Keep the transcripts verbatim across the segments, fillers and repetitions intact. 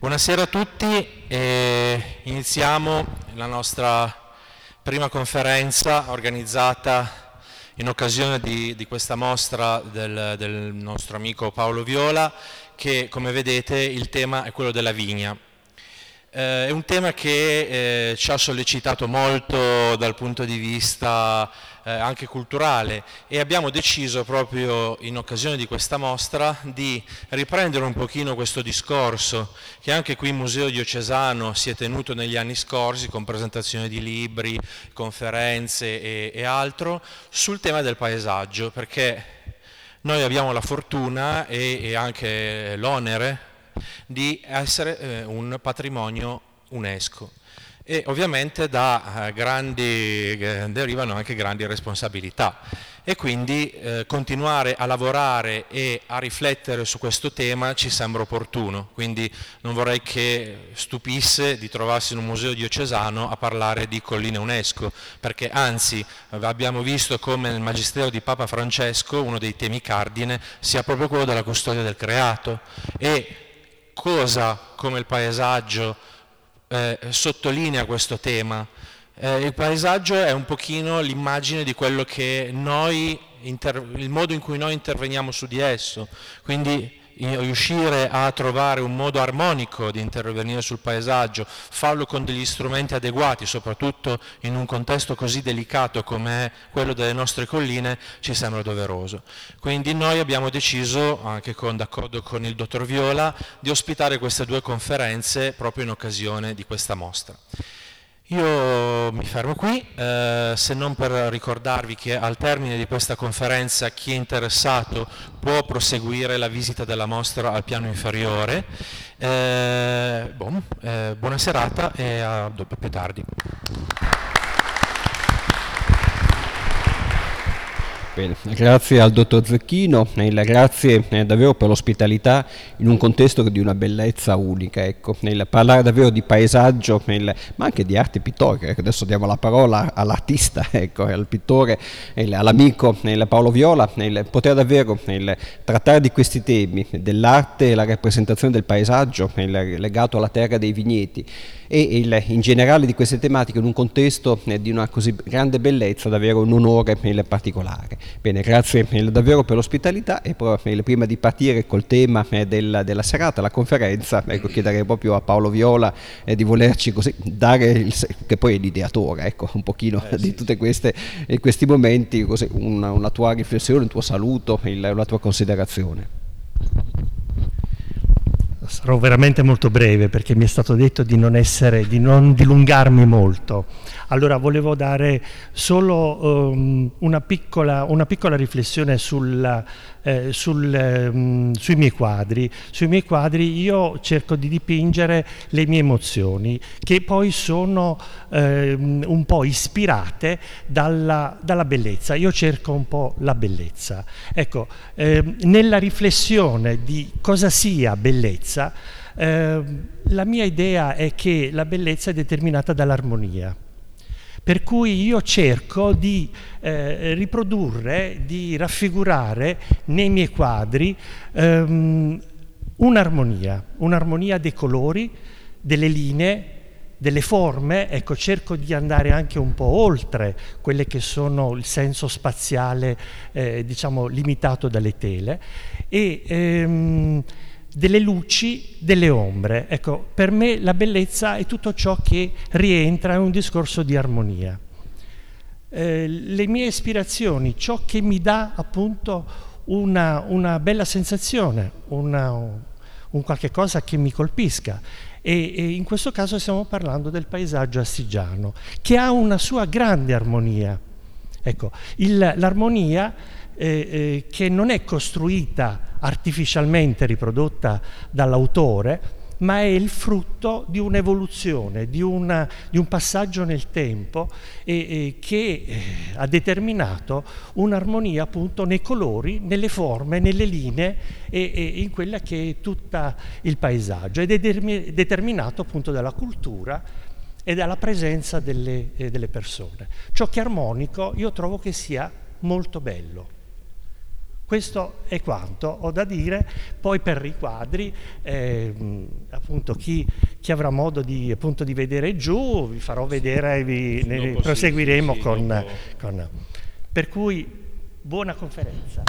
Buonasera a tutti, e iniziamo la nostra prima conferenza organizzata in occasione di, di questa mostra del, del nostro amico Paolo Viola, che come vedete il tema è quello della vigna. Eh, è un tema che eh, ci ha sollecitato molto dal punto di vista eh, anche culturale, e abbiamo deciso proprio in occasione di questa mostra di riprendere un pochino questo discorso che anche qui in Museo Diocesano si è tenuto negli anni scorsi con presentazioni di libri, conferenze e, e altro sul tema del paesaggio, perché noi abbiamo la fortuna e, e anche l'onere di essere eh, un patrimonio UNESCO, e ovviamente da eh, grandi eh, derivano anche grandi responsabilità, e quindi eh, continuare a lavorare e a riflettere su questo tema ci sembra opportuno. Quindi non vorrei che stupisse di trovarsi in un museo diocesano a parlare di colline UNESCO, perché anzi abbiamo visto come nel Magistero di Papa Francesco uno dei temi cardine sia proprio quello della custodia del creato, e cosa come il paesaggio eh, sottolinea questo tema. Eh, il paesaggio è un pochino l'immagine di quello che noi, il modo in cui noi interveniamo su di esso, quindi riuscire a trovare un modo armonico di intervenire sul paesaggio, farlo con degli strumenti adeguati, soprattutto in un contesto così delicato come è quello delle nostre colline, ci sembra doveroso. Quindi noi abbiamo deciso, anche con, d'accordo con il dottor Viola, di ospitare queste due conferenze proprio in occasione di questa mostra. Io mi fermo qui, eh, se non per ricordarvi che al termine di questa conferenza chi è interessato può proseguire la visita della mostra al piano inferiore. Eh, bon, eh, buona serata e a dopo più tardi. Bene, grazie al dottor Zecchino, e grazie eh, davvero per l'ospitalità in un contesto di una bellezza unica. Ecco, nel parlare davvero di paesaggio, nel, ma anche di arte pittorica. Ecco, adesso diamo la parola all'artista, ecco, al pittore, nel, all'amico nel Paolo Viola, nel poter davvero nel trattare di questi temi, dell'arte e la rappresentazione del paesaggio nel, legato alla terra dei vigneti, e il, in generale di queste tematiche in un contesto eh, di una così grande bellezza, davvero un onore nel particolare. Bene, grazie eh, davvero per l'ospitalità, e poi eh, prima di partire col tema eh, del, della serata, la conferenza, ecco, chiederei proprio a Paolo Viola eh, di volerci così dare, il, che poi è l'ideatore, ecco, un pochino eh, di sì, tutti eh, questi momenti, così, una, una tua riflessione, un tuo saluto, il, una tua considerazione. Sarò veramente molto breve perché mi è stato detto di non essere, di non dilungarmi molto. Allora volevo dare solo um, una, piccola, una piccola riflessione sul, eh, sul, um, sui miei quadri. Sui miei quadri io cerco di dipingere le mie emozioni, che poi sono eh, un po' ispirate dalla, dalla bellezza. Io cerco un po' la bellezza. Ecco, eh, nella riflessione di cosa sia bellezza, eh, la mia idea è che la bellezza è determinata dall'armonia. Per cui io cerco di eh, riprodurre, di raffigurare nei miei quadri ehm, un'armonia, un'armonia dei colori, delle linee, delle forme. Ecco, cerco di andare anche un po' oltre quelle che sono il senso spaziale, eh, diciamo, limitato dalle tele, e ehm, delle luci, delle ombre. Ecco, per me la bellezza è tutto ciò che rientra in un discorso di armonia. Eh, le mie ispirazioni, ciò che mi dà appunto una, una bella sensazione, una, un qualche cosa che mi colpisca. E, e in questo caso stiamo parlando del paesaggio astigiano, che ha una sua grande armonia. Ecco, il, l'armonia eh, eh, che non è costruita artificialmente, riprodotta dall'autore, ma è il frutto di un'evoluzione, di, una, di un passaggio nel tempo e, e che eh, ha determinato un'armonia appunto nei colori, nelle forme, nelle linee e, e in quella che è tutto il paesaggio, ed è determi- determinato appunto dalla cultura e dalla presenza delle, eh, delle persone. Ciò che è armonico io trovo che sia molto bello. Questo è quanto ho da dire. Poi per i quadri, eh, appunto chi, chi avrà modo di, appunto, di vedere giù, vi farò vedere, vi, ne, proseguiremo sì, sì, con, dopo... con... Per cui buona conferenza.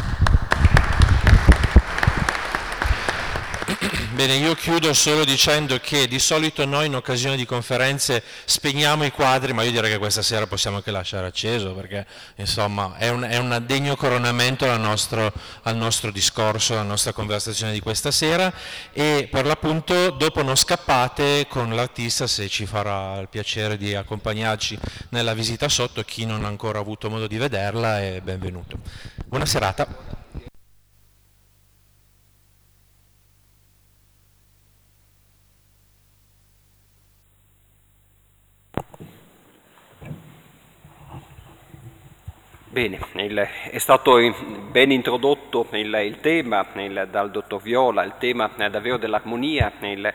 Bene, io chiudo solo dicendo che di solito noi in occasione di conferenze spegniamo i quadri, ma io direi che questa sera possiamo anche lasciare acceso, perché insomma è un, è un degno coronamento al nostro, al nostro discorso, alla nostra conversazione di questa sera, e per l'appunto dopo non scappate con l'artista, se ci farà il piacere di accompagnarci nella visita sotto. Chi non ha ancora avuto modo di vederla è benvenuto. Buona serata. Bene, il, è stato ben introdotto il, il tema il, dal dottor Viola, il tema eh, davvero dell'armonia,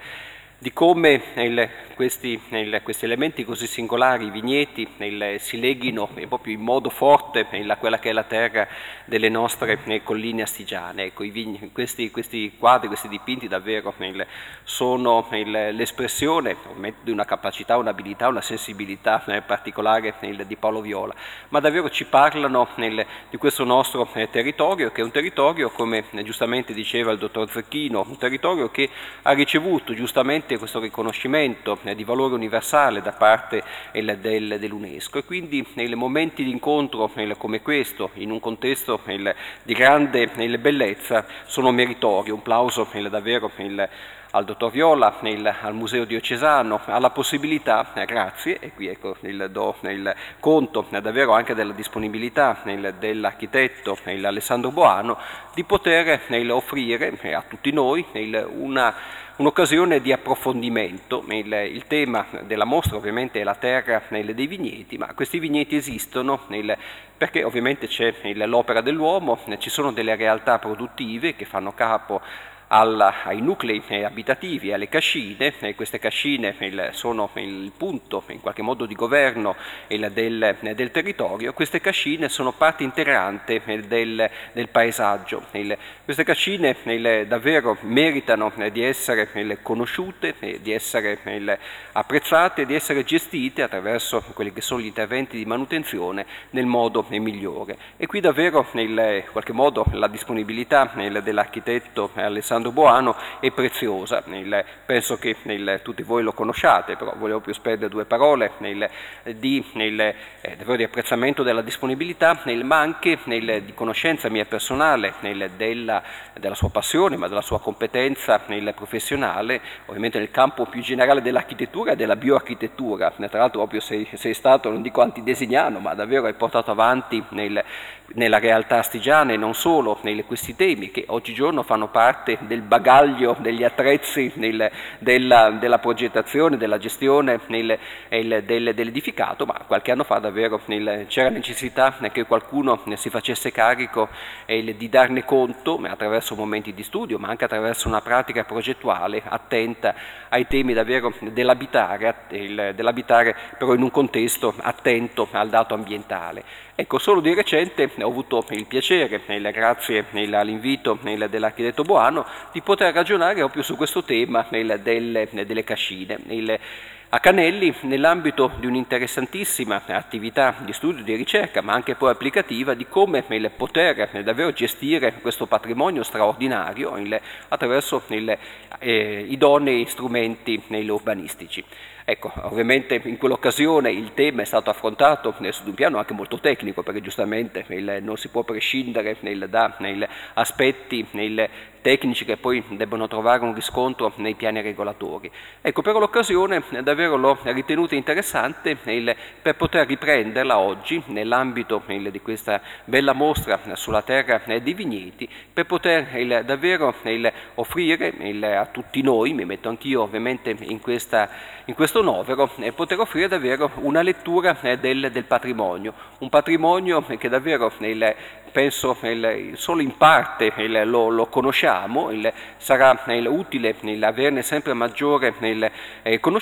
di come il, questi, il, questi elementi così singolari, i vigneti, il, si leghino eh, proprio in modo forte a quella che è la terra delle nostre eh, colline astigiane. Ecco, i vigni, questi, questi quadri, questi dipinti davvero il, sono l'espressione di una capacità, un'abilità, una sensibilità eh, particolare il, di Paolo Viola, ma davvero ci parlano il, di questo nostro eh, territorio, che è un territorio, come eh, giustamente diceva il dottor Zecchino, un territorio che ha ricevuto giustamente questo riconoscimento eh, di valore universale da parte eh, del, dell'UNESCO, e quindi nei momenti di incontro eh, come questo, in un contesto eh, di grande eh, bellezza, sono meritorio. Un plauso eh, davvero eh, al dottor Viola, il, al Museo Diocesano, alla possibilità, eh, grazie, e qui ecco il, do il conto eh, davvero anche della disponibilità eh, dell'architetto eh, Alessandro Boano, di poter eh, offrire eh, a tutti noi eh, una un'occasione di approfondimento. Il, il tema della mostra ovviamente è la terra dei vigneti, ma questi vigneti esistono il, perché ovviamente c'è l'opera dell'uomo, ci sono delle realtà produttive che fanno capo Alla, ai nuclei eh, abitativi, alle cascine, e queste cascine il, sono il punto in qualche modo di governo il, del, del territorio. Queste cascine sono parte integrante eh, del, del paesaggio. Il, queste cascine il, davvero meritano eh, di essere il, conosciute, eh, di essere il, apprezzate, di essere gestite attraverso quelli che sono gli interventi di manutenzione nel modo eh, migliore. E qui davvero in qualche modo la disponibilità eh, dell'architetto Alessandro Boano è preziosa. Il, penso che il, tutti voi lo conosciate, però volevo più spendere due parole il, di, il, eh, davvero di apprezzamento della disponibilità, il, ma anche il, di conoscenza mia personale il, della, della sua passione, ma della sua competenza il, professionale, ovviamente nel campo più generale dell'architettura e della bioarchitettura. Tra l'altro proprio sei, sei stato, non dico antidesignano, ma davvero hai portato avanti nel, nella realtà astigiana, e non solo, nel, questi temi che oggigiorno fanno parte del bagaglio degli attrezzi nel, della, della progettazione, della gestione nel, il, del, dell'edificato, ma qualche anno fa davvero nel, c'era necessità che qualcuno si facesse carico il, di darne conto attraverso momenti di studio, ma anche attraverso una pratica progettuale attenta ai temi davvero dell'abitare, dell'abitare però in un contesto attento al dato ambientale. Ecco, solo di recente ho avuto il piacere, grazie all'invito dell'architetto Boano, di poter ragionare proprio su questo tema delle, delle cascine. Il, a Canelli, nell'ambito di un'interessantissima attività di studio e di ricerca, ma anche poi applicativa, di come il poter davvero gestire questo patrimonio straordinario il, attraverso il, eh, idonei strumenti urbanistici. Ecco, ovviamente in quell'occasione il tema è stato affrontato su un piano anche molto tecnico, perché giustamente il, non si può prescindere il, da il, aspetti il, tecnici che poi debbono trovare un riscontro nei piani regolatori. Ecco, per l'occasione davvero l'ho ritenuta interessante il, per poter riprenderla oggi nell'ambito di questa bella mostra sulla terra dei vigneti, per poter il, davvero il, offrire il, a tutti noi, mi metto anch'io ovviamente in, questa, in questo novero, e poter offrire davvero una lettura del, del patrimonio, un patrimonio che davvero il, penso il, solo in parte il, lo, lo conosciamo, il, sarà il, utile il, averne sempre maggiore il, eh, conoscenza, soprattutto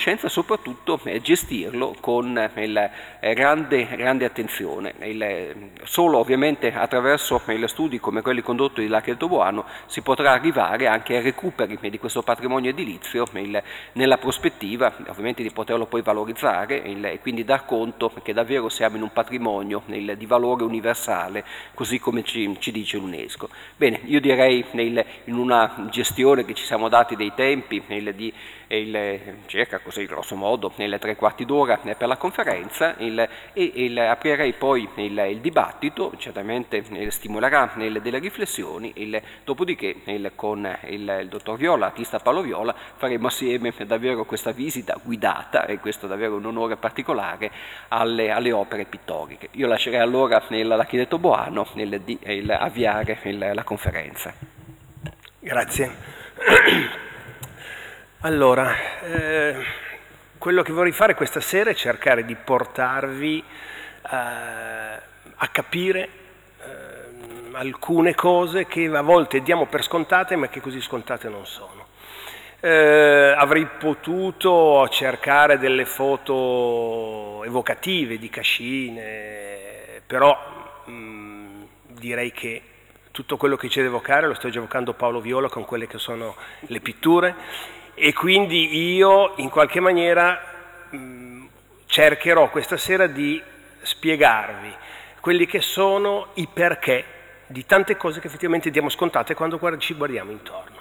soprattutto eh, gestirlo con eh, il, eh, grande, grande attenzione. Il, solo ovviamente attraverso eh, studi come quelli condotti da Lacchi del Toboano si potrà arrivare anche ai recuperi eh, di questo patrimonio edilizio il, nella prospettiva ovviamente di poterlo poi valorizzare il, e quindi dar conto che davvero siamo in un patrimonio il, di valore universale, così come ci, ci dice l'UNESCO. Bene, io direi il, in una gestione che ci siamo dati dei tempi il, di il, circa così grosso modo nelle tre quarti d'ora per la conferenza il, e il, aprirei poi il, il dibattito, certamente il, stimolerà il, delle riflessioni, il, dopodiché il, con il, il dottor Viola, artista Paolo Viola, faremo assieme davvero questa visita guidata, e questo è davvero un onore particolare, alle, alle opere pittoriche. Io lascerei allora nel Lacchi del Toboano nel, di il, avviare il, la conferenza. Grazie. Allora, eh, quello che vorrei fare questa sera è cercare di portarvi eh, a capire eh, alcune cose che a volte diamo per scontate, ma che così scontate non sono. Eh, avrei potuto cercare delle foto evocative di cascine, però mh, direi che tutto quello che c'è da evocare lo sto già evocando Paolo Viola con quelle che sono le pitture, e quindi io in qualche maniera mh, cercherò questa sera di spiegarvi quelli che sono i perché di tante cose che effettivamente diamo scontate quando ci guardiamo intorno.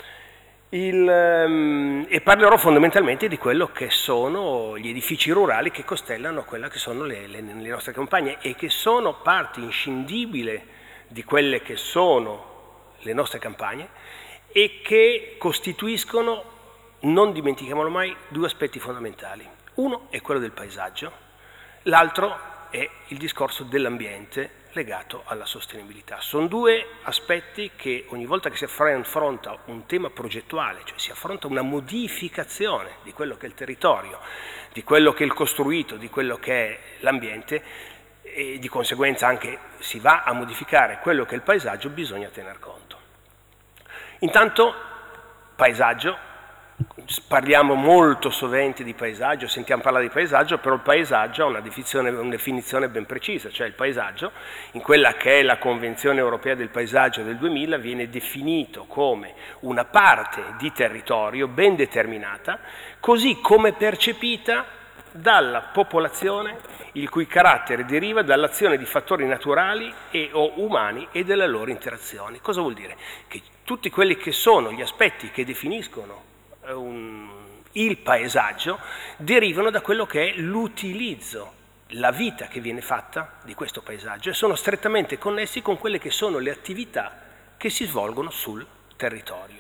Il, um, e parlerò fondamentalmente di quello che sono gli edifici rurali che costellano quelle che sono le, le, le nostre campagne, e che sono parte inscindibile di quelle che sono le nostre campagne, e che costituiscono, non dimentichiamolo mai, due aspetti fondamentali. Uno è quello del paesaggio, l'altro è il discorso dell'ambiente legato alla sostenibilità. Sono due aspetti che ogni volta che si affronta un tema progettuale, cioè si affronta una modificazione di quello che è il territorio, di quello che è il costruito, di quello che è l'ambiente, e di conseguenza anche si va a modificare quello che è il paesaggio, bisogna tener conto. Intanto, paesaggio. Parliamo molto sovente di paesaggio, sentiamo parlare di paesaggio, però il paesaggio ha una definizione, una definizione ben precisa, cioè il paesaggio, in quella che è la Convenzione Europea del Paesaggio del duemila, viene definito come una parte di territorio ben determinata, così come percepita dalla popolazione, il cui carattere deriva dall'azione di fattori naturali e o umani e delle loro interazioni. Cosa vuol dire? Che tutti quelli che sono gli aspetti che definiscono Un, il paesaggio derivano da quello che è l'utilizzo, la vita che viene fatta di questo paesaggio, e sono strettamente connessi con quelle che sono le attività che si svolgono sul territorio.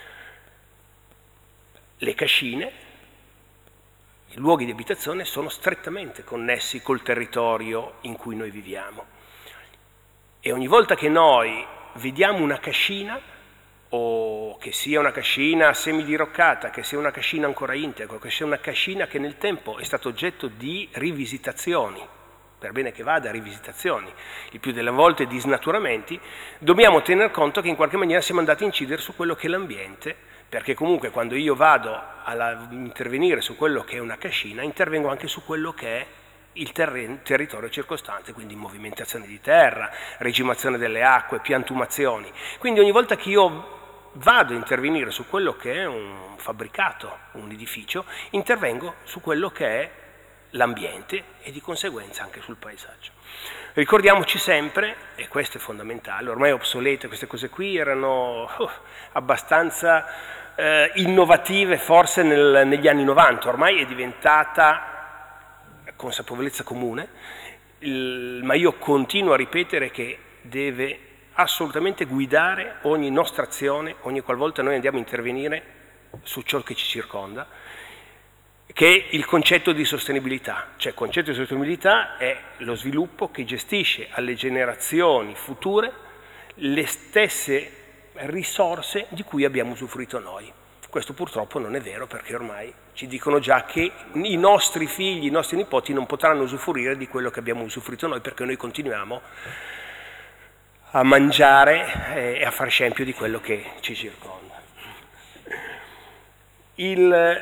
Le cascine, i luoghi di abitazione, sono strettamente connessi col territorio in cui noi viviamo, e ogni volta che noi vediamo una cascina, o che sia una cascina semidiroccata, che sia una cascina ancora integra, che sia una cascina che nel tempo è stato oggetto di rivisitazioni, per bene che vada, rivisitazioni, il più delle volte di snaturamenti, dobbiamo tener conto che in qualche maniera siamo andati a incidere su quello che è l'ambiente, perché comunque quando io vado a intervenire su quello che è una cascina, intervengo anche su quello che è il terreno, territorio circostante, quindi movimentazione di terra, regimazione delle acque, piantumazioni. Quindi ogni volta che io vado a intervenire su quello che è un fabbricato, un edificio, intervengo su quello che è l'ambiente e di conseguenza anche sul paesaggio. Ricordiamoci sempre, e questo è fondamentale, ormai è obsoleto, queste cose qui erano uh, abbastanza uh, innovative forse nel, negli anni novanta, ormai è diventata consapevolezza comune, il, ma io continuo a ripetere che deve assolutamente guidare ogni nostra azione, ogni qualvolta noi andiamo a intervenire su ciò che ci circonda, che è il concetto di sostenibilità. Cioè il concetto di sostenibilità è lo sviluppo che gestisce alle generazioni future le stesse risorse di cui abbiamo usufruito noi. Questo purtroppo non è vero, perché ormai ci dicono già che i nostri figli, i nostri nipoti non potranno usufruire di quello che abbiamo usufruito noi, perché noi continuiamo a mangiare e a far scempio di quello che ci circonda. Il,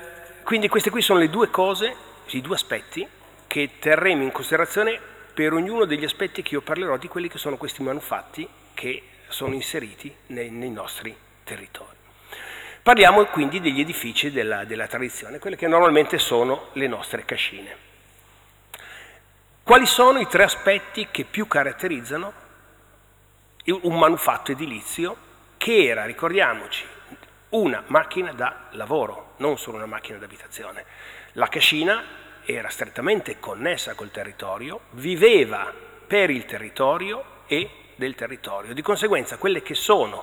quindi queste qui sono le due cose, i due aspetti che terremo in considerazione per ognuno degli aspetti che io parlerò di quelli che sono questi manufatti che sono inseriti nei, nei nostri territori. Parliamo quindi degli edifici della, della tradizione, quelle che normalmente sono le nostre cascine. Quali sono i tre aspetti che più caratterizzano un manufatto edilizio che era, ricordiamoci, una macchina da lavoro, non solo una macchina d'abitazione? La cascina era strettamente connessa col territorio, viveva per il territorio e del territorio. Di conseguenza quelle che sono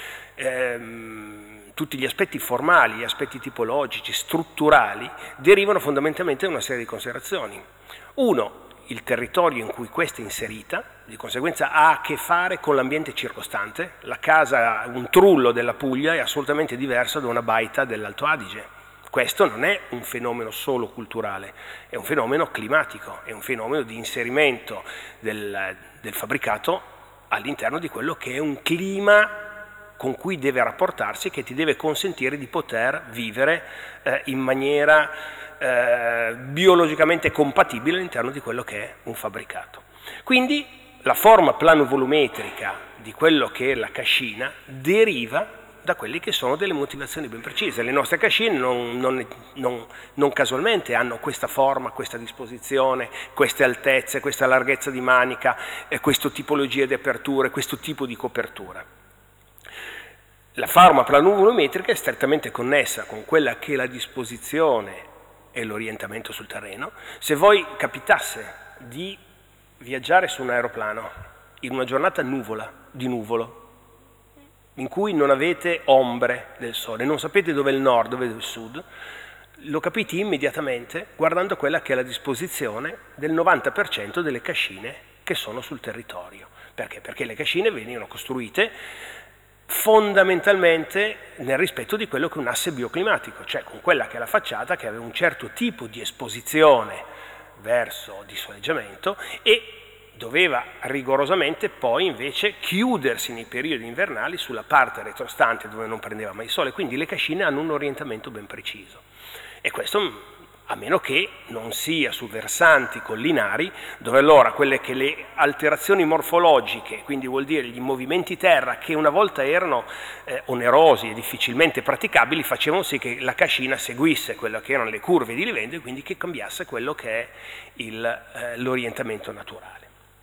ehm, tutti gli aspetti formali, gli aspetti tipologici, strutturali, derivano fondamentalmente da una serie di considerazioni. Uno, il territorio in cui questa è inserita, di conseguenza ha a che fare con l'ambiente circostante. La casa, un trullo della Puglia è assolutamente diverso da una baita dell'Alto Adige. Questo non è un fenomeno solo culturale, è un fenomeno climatico, è un fenomeno di inserimento del, del fabbricato all'interno di quello che è un clima con cui deve rapportarsi, che ti deve consentire di poter vivere eh, in maniera eh, biologicamente compatibile all'interno di quello che è un fabbricato. Quindi la forma planovolumetrica di quello che è la cascina deriva da quelle che sono delle motivazioni ben precise. Le nostre cascine non, non, non, non casualmente hanno questa forma, questa disposizione, queste altezze, questa larghezza di manica, eh, questa tipologia di aperture, questo tipo di copertura. La forma planovolumetrica è strettamente connessa con quella che è la disposizione e l'orientamento sul terreno. Se voi capitasse di viaggiare su un aeroplano in una giornata nuvola, di nuvolo, in cui non avete ombre del sole, non sapete dove è il nord, dove è il sud, lo capite immediatamente guardando quella che è la disposizione del novanta per cento delle cascine che sono sul territorio. Perché? Perché le cascine venivano costruite fondamentalmente nel rispetto di quello che è un asse bioclimatico, cioè con quella che è la facciata che aveva un certo tipo di esposizione verso di soleggiamento e doveva rigorosamente poi invece chiudersi nei periodi invernali sulla parte retrostante dove non prendeva mai il sole, quindi le cascine hanno un orientamento ben preciso. E questo a meno che non sia su versanti collinari, dove allora quelle che le alterazioni morfologiche, quindi vuol dire gli movimenti terra che una volta erano eh, onerosi e difficilmente praticabili, facevano sì che la cascina seguisse quelle che erano le curve di livello e quindi che cambiasse quello che è il, eh, l'orientamento naturale.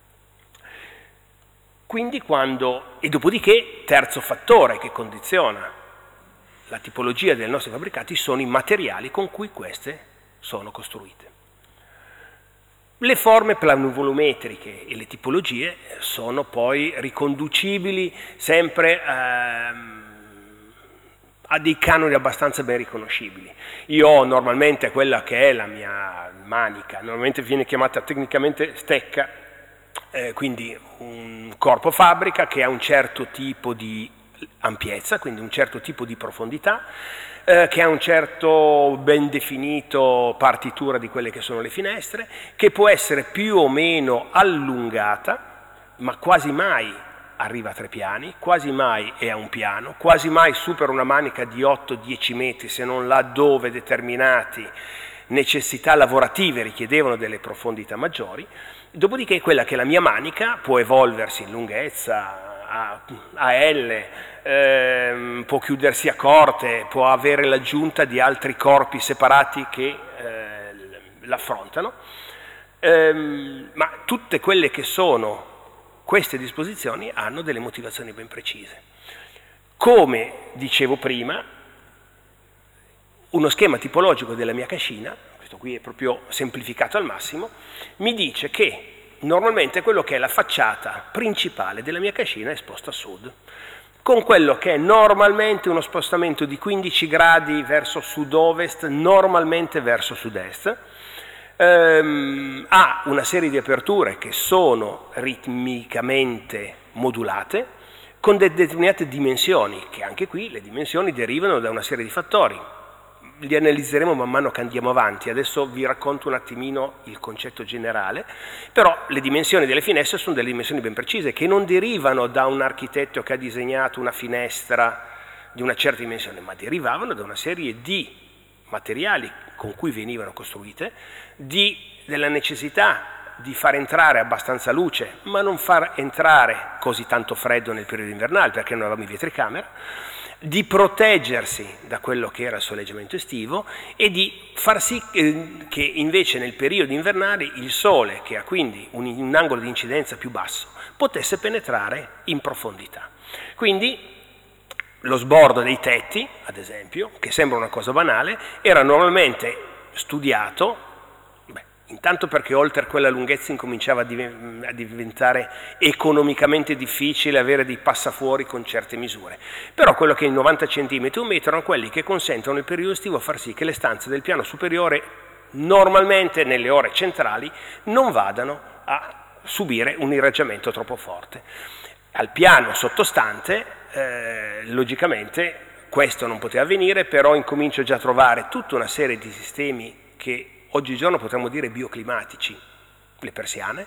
Quindi quando, e dopodiché, terzo fattore che condiziona la tipologia dei nostri fabbricati sono i materiali con cui queste sono costruite. Le forme planovolumetriche e le tipologie sono poi riconducibili sempre ehm, a dei canoni abbastanza ben riconoscibili. Io ho normalmente quella che è la mia manica, normalmente viene chiamata tecnicamente stecca, eh, quindi un corpo fabbrica che ha un certo tipo di ampiezza, quindi un certo tipo di profondità, eh, che ha un certo ben definito partitura di quelle che sono le finestre, che può essere più o meno allungata, ma quasi mai arriva a tre piani, quasi mai è a un piano, quasi mai supera una manica di otto dieci metri, se non laddove determinate necessità lavorative richiedevano delle profondità maggiori. Dopodiché quella che è la mia manica può evolversi in lunghezza, a, a L, ehm, può chiudersi a corte, può avere l'aggiunta di altri corpi separati che eh, l'affrontano, ehm, ma tutte quelle che sono queste disposizioni hanno delle motivazioni ben precise. Come dicevo prima, uno schema tipologico della mia cascina, questo qui è proprio semplificato al massimo, mi dice che normalmente quello che è la facciata principale della mia cascina è esposta a sud, con quello che è normalmente uno spostamento di quindici gradi verso sud-ovest, normalmente verso sud-est, ehm, ha una serie di aperture che sono ritmicamente modulate, con de- determinate dimensioni, che anche qui le dimensioni derivano da una serie di fattori. Li analizzeremo man mano che andiamo avanti, adesso vi racconto un attimino il concetto generale, però le dimensioni delle finestre sono delle dimensioni ben precise, che non derivano da un architetto che ha disegnato una finestra di una certa dimensione, ma derivavano da una serie di materiali con cui venivano costruite, di, della necessità di far entrare abbastanza luce, ma non far entrare così tanto freddo nel periodo invernale, perché non avevamo i vetricamera, di proteggersi da quello che era il soleggiamento estivo e di far sì che invece nel periodo invernale il sole, che ha quindi un, un angolo di incidenza più basso, potesse penetrare in profondità. Quindi lo sbordo dei tetti, ad esempio, che sembra una cosa banale, era normalmente studiato. Intanto perché oltre a quella lunghezza incominciava a diventare economicamente difficile avere dei passafuori con certe misure. Però quello che è i novanta centimetri, un metro, erano quelli che consentono nel periodo estivo far sì che le stanze del piano superiore, normalmente nelle ore centrali, non vadano a subire un irraggiamento troppo forte. Al piano sottostante, eh, logicamente, questo non poteva avvenire, però incomincio già a trovare tutta una serie di sistemi che oggigiorno potremmo dire bioclimatici, le persiane,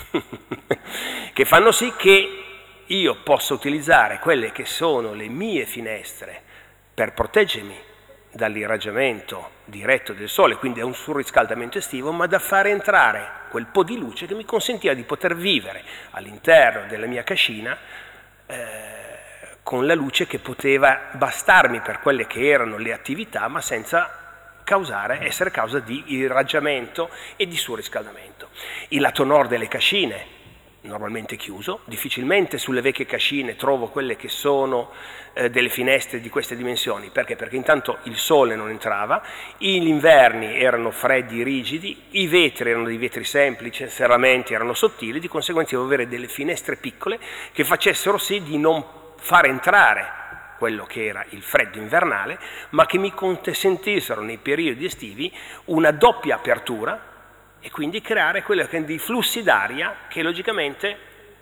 che fanno sì che io possa utilizzare quelle che sono le mie finestre per proteggermi dall'irraggiamento diretto del sole, quindi da un surriscaldamento estivo, ma da fare entrare quel po' di luce che mi consentiva di poter vivere all'interno della mia cascina eh, con la luce che poteva bastarmi per quelle che erano le attività, ma senza causare, essere causa di irraggiamento e di surriscaldamento. Il lato nord delle cascine, normalmente chiuso, difficilmente sulle vecchie cascine trovo quelle che sono eh, delle finestre di queste dimensioni. Perché? Perché intanto il sole non entrava, gli inverni erano freddi, rigidi, i vetri erano dei vetri semplici, i serramenti erano sottili, di conseguenza dovevo avere delle finestre piccole che facessero sì di non far entrare quello che era il freddo invernale, ma che mi consentissero nei periodi estivi una doppia apertura e quindi creare quello che è dei flussi d'aria che logicamente,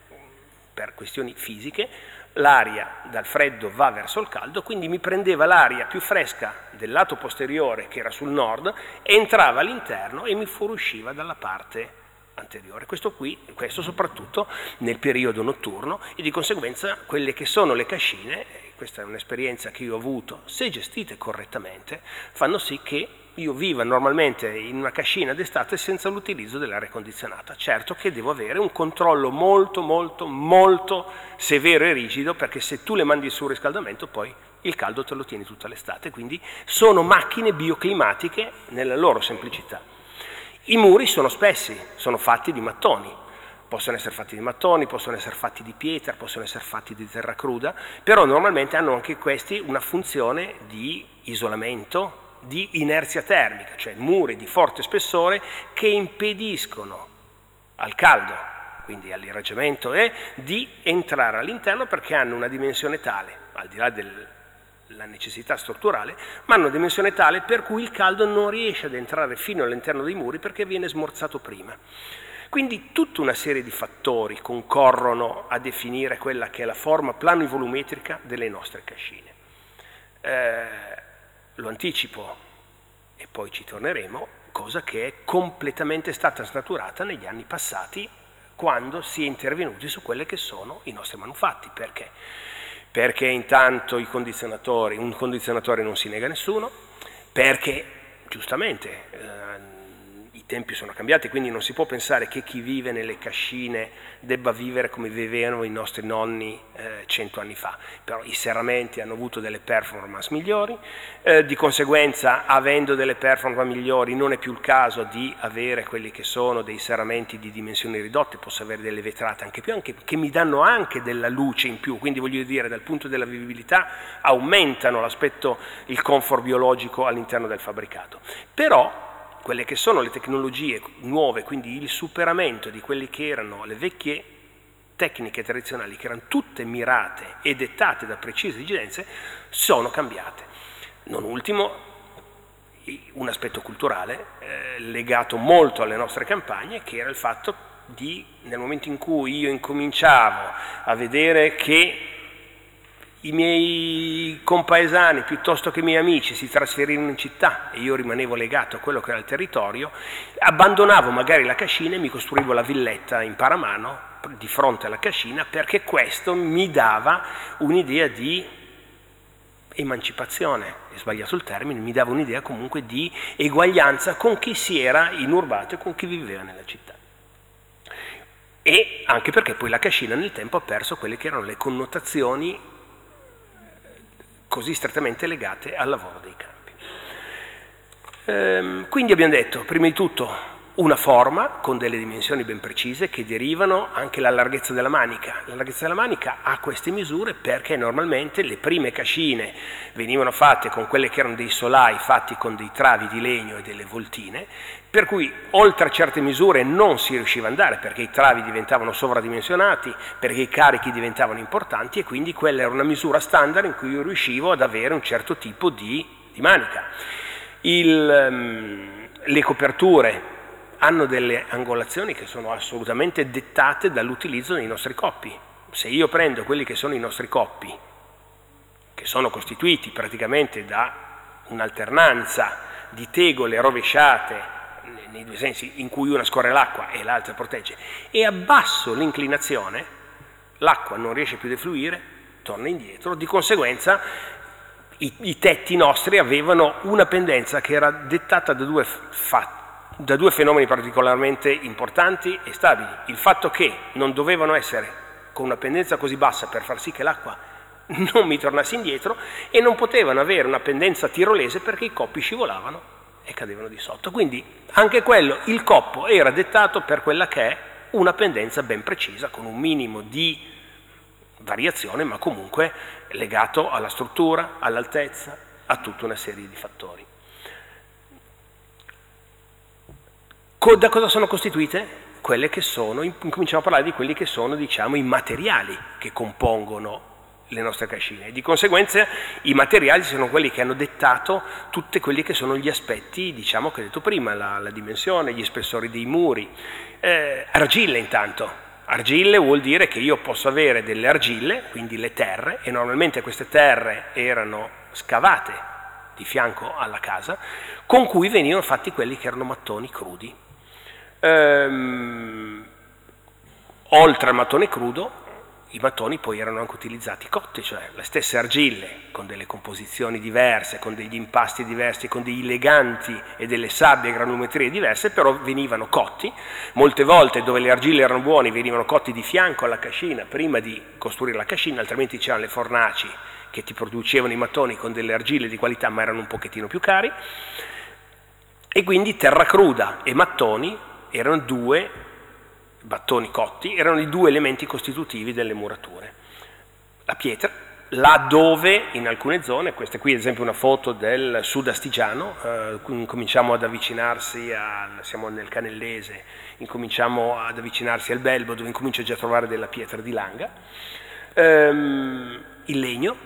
per questioni fisiche, l'aria dal freddo va verso il caldo, quindi mi prendeva l'aria più fresca del lato posteriore che era sul nord, entrava all'interno e mi fuoriusciva dalla parte anteriore. Questo qui, questo soprattutto nel periodo notturno, e di conseguenza quelle che sono le cascine, questa è un'esperienza che io ho avuto, se gestite correttamente, fanno sì che io viva normalmente in una cascina d'estate senza l'utilizzo dell'aria condizionata. Certo che devo avere un controllo molto molto molto severo e rigido, perché se tu le mandi il surriscaldamento poi il caldo te lo tieni tutta l'estate, quindi sono macchine bioclimatiche nella loro semplicità. I muri sono spessi, sono fatti di mattoni, possono essere fatti di mattoni, possono essere fatti di pietra, possono essere fatti di terra cruda, però normalmente hanno anche questi una funzione di isolamento, di inerzia termica, cioè muri di forte spessore che impediscono al caldo, quindi all'irraggiamento, e di entrare all'interno perché hanno una dimensione tale, al di là del la necessità strutturale, ma hanno una dimensione tale per cui il caldo non riesce ad entrare fino all'interno dei muri perché viene smorzato prima. Quindi tutta una serie di fattori concorrono a definire quella che è la forma planivolumetrica delle nostre cascine. Eh, lo anticipo e poi ci torneremo, cosa che è completamente stata snaturata negli anni passati quando si è intervenuti su quelle che sono i nostri manufatti. Perché? Perché intanto i condizionatori, un condizionatore non si nega a nessuno, perché giustamente eh, i tempi sono cambiati, quindi non si può pensare che chi vive nelle cascine debba vivere come vivevano i nostri nonni eh, cento anni fa. Però i serramenti hanno avuto delle performance migliori, eh, di conseguenza avendo delle performance migliori non è più il caso di avere quelli che sono dei serramenti di dimensioni ridotte, posso avere delle vetrate anche più, anche, che mi danno anche della luce in più, quindi voglio dire dal punto della vivibilità aumentano l'aspetto, il comfort biologico all'interno del fabbricato. Però quelle che sono le tecnologie nuove, quindi il superamento di quelle che erano le vecchie tecniche tradizionali, che erano tutte mirate e dettate da precise esigenze, sono cambiate. Non ultimo, un aspetto culturale eh, legato molto alle nostre campagne, che era il fatto di, nel momento in cui io incominciavo a vedere che i miei compaesani piuttosto che i miei amici si trasferirono in città e io rimanevo legato a quello che era il territorio, abbandonavo magari la cascina e mi costruivo la villetta in paramano di fronte alla cascina, perché questo mi dava un'idea di emancipazione, è sbagliato il termine, mi dava un'idea comunque di eguaglianza con chi si era inurbato e con chi viveva nella città. E anche perché poi la cascina nel tempo ha perso quelle che erano le connotazioni così strettamente legate al lavoro dei campi. Ehm, quindi abbiamo detto, prima di tutto, una forma con delle dimensioni ben precise che derivano anche dalla larghezza della manica. La larghezza della manica ha queste misure perché normalmente le prime cascine venivano fatte con quelle che erano dei solai fatti con dei travi di legno e delle voltine, per cui oltre a certe misure non si riusciva ad andare perché i travi diventavano sovradimensionati, perché i carichi diventavano importanti e quindi quella era una misura standard in cui io riuscivo ad avere un certo tipo di, di manica. Il, um, le coperture hanno delle angolazioni che sono assolutamente dettate dall'utilizzo dei nostri coppi. Se io prendo quelli che sono i nostri coppi, che sono costituiti praticamente da un'alternanza di tegole rovesciate, nei due sensi, in cui una scorre l'acqua e l'altra protegge, e abbasso l'inclinazione, l'acqua non riesce più a defluire, torna indietro, di conseguenza i, i tetti nostri avevano una pendenza che era dettata da due fatti, da due fenomeni particolarmente importanti e stabili. Il fatto che non dovevano essere con una pendenza così bassa per far sì che l'acqua non mi tornasse indietro e non potevano avere una pendenza tirolese perché i coppi scivolavano e cadevano di sotto. Quindi anche quello, il coppo era dettato per quella che è una pendenza ben precisa con un minimo di variazione ma comunque legato alla struttura, all'altezza, a tutta una serie di fattori. Da cosa sono costituite? Quelle che sono, incominciamo a parlare di quelli che sono, diciamo, i materiali che compongono le nostre cascine. Di conseguenza i materiali sono quelli che hanno dettato tutti quelli che sono gli aspetti, diciamo, che ho detto prima, la, la dimensione, gli spessori dei muri. Eh, argille intanto. Argille vuol dire che io posso avere delle argille, quindi le terre, e normalmente queste terre erano scavate di fianco alla casa, con cui venivano fatti quelli che erano mattoni crudi. Ehm, oltre al mattone crudo, i mattoni poi erano anche utilizzati cotti, cioè le stesse argille con delle composizioni diverse, con degli impasti diversi, con degli leganti e delle sabbie a granulometrie diverse, però venivano cotti. Molte volte dove le argille erano buone venivano cotti di fianco alla cascina prima di costruire la cascina, altrimenti c'erano le fornaci che ti producevano i mattoni con delle argille di qualità ma erano un pochettino più cari, e quindi terra cruda e mattoni erano due, mattoni cotti, erano i due elementi costitutivi delle murature. La pietra, là dove in alcune zone, questa qui è ad esempio una foto del sud astigiano, eh, cominciamo ad avvicinarsi, a, siamo nel Canellese, incominciamo ad avvicinarsi al Belbo dove incomincia già a trovare della pietra di Langa, ehm, il legno,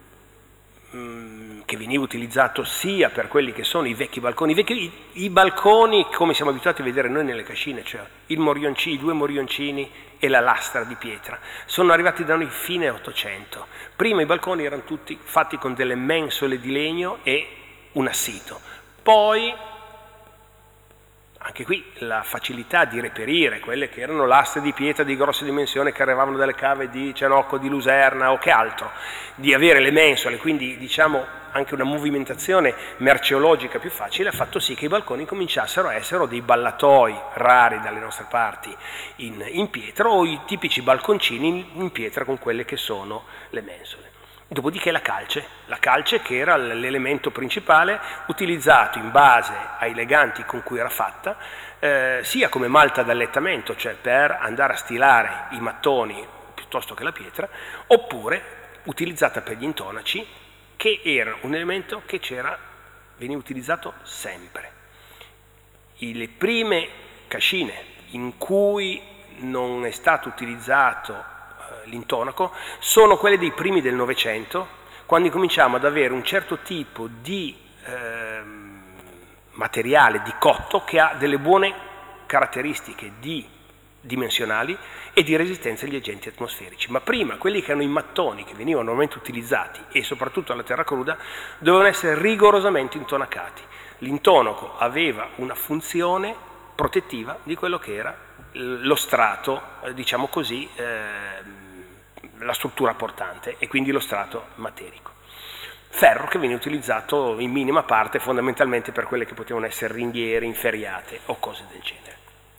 che veniva utilizzato sia per quelli che sono i vecchi balconi, i, vecchi, i, i balconi come siamo abituati a vedere noi nelle cascine, cioè il morioncino, i due morioncini e la lastra di pietra, sono arrivati da noi fine Ottocento. Prima i balconi erano tutti fatti con delle mensole di legno e un assito, poi anche qui la facilità di reperire quelle che erano lastre di pietra di grosse dimensioni che arrivavano dalle cave di Cianocco, di Luserna o che altro, di avere le mensole, quindi diciamo anche una movimentazione merceologica più facile, ha fatto sì che i balconi cominciassero a essere dei ballatoi rari dalle nostre parti in, in pietra o i tipici balconcini in, in pietra con quelle che sono le mensole. Dopodiché la calce, la calce che era l'elemento principale utilizzato in base ai leganti con cui era fatta, eh, sia come malta d'allettamento, cioè per andare a stilare i mattoni piuttosto che la pietra, oppure utilizzata per gli intonaci, che era un elemento che c'era, veniva utilizzato sempre. I, le prime cascine in cui non è stato utilizzato l'intonaco sono quelle dei primi del Novecento, quando cominciamo ad avere un certo tipo di eh, materiale, di cotto, che ha delle buone caratteristiche di dimensionali e di resistenza agli agenti atmosferici. Ma prima quelli che erano i mattoni che venivano normalmente utilizzati e soprattutto alla terra cruda dovevano essere rigorosamente intonacati. L'intonaco aveva una funzione protettiva di quello che era lo strato, diciamo così, eh, la struttura portante e quindi lo strato materico. ferro che viene utilizzato in minima parte fondamentalmente per quelle che potevano essere ringhiere, inferriate o cose del genere.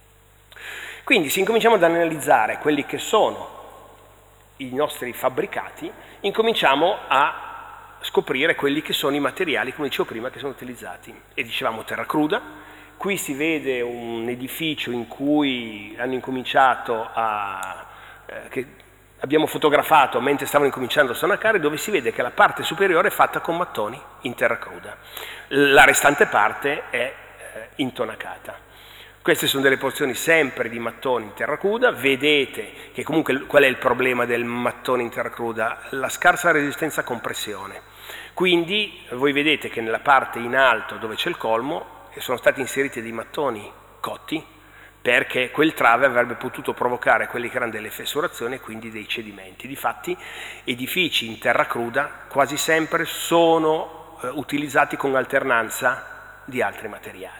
Quindi se incominciamo ad analizzare quelli che sono i nostri fabbricati, incominciamo a scoprire quelli che sono i materiali, come dicevo prima, che sono utilizzati. E dicevamo terra cruda. Qui si vede un edificio in cui hanno incominciato a... Eh, che abbiamo fotografato mentre stavano incominciando a stonacare, dove si vede che la parte superiore è fatta con mattoni in terra cruda. La restante parte è eh, intonacata. Queste sono delle porzioni sempre di mattoni in terra cruda. Vedete che comunque qual è il problema del mattone in terra cruda? La scarsa resistenza a compressione. Quindi voi vedete che nella parte in alto dove c'è il colmo sono stati inseriti dei mattoni cotti, perché quel trave avrebbe potuto provocare quelli che erano delle fessurazioni e quindi dei cedimenti. Difatti edifici in terra cruda quasi sempre sono eh, utilizzati con alternanza di altri materiali.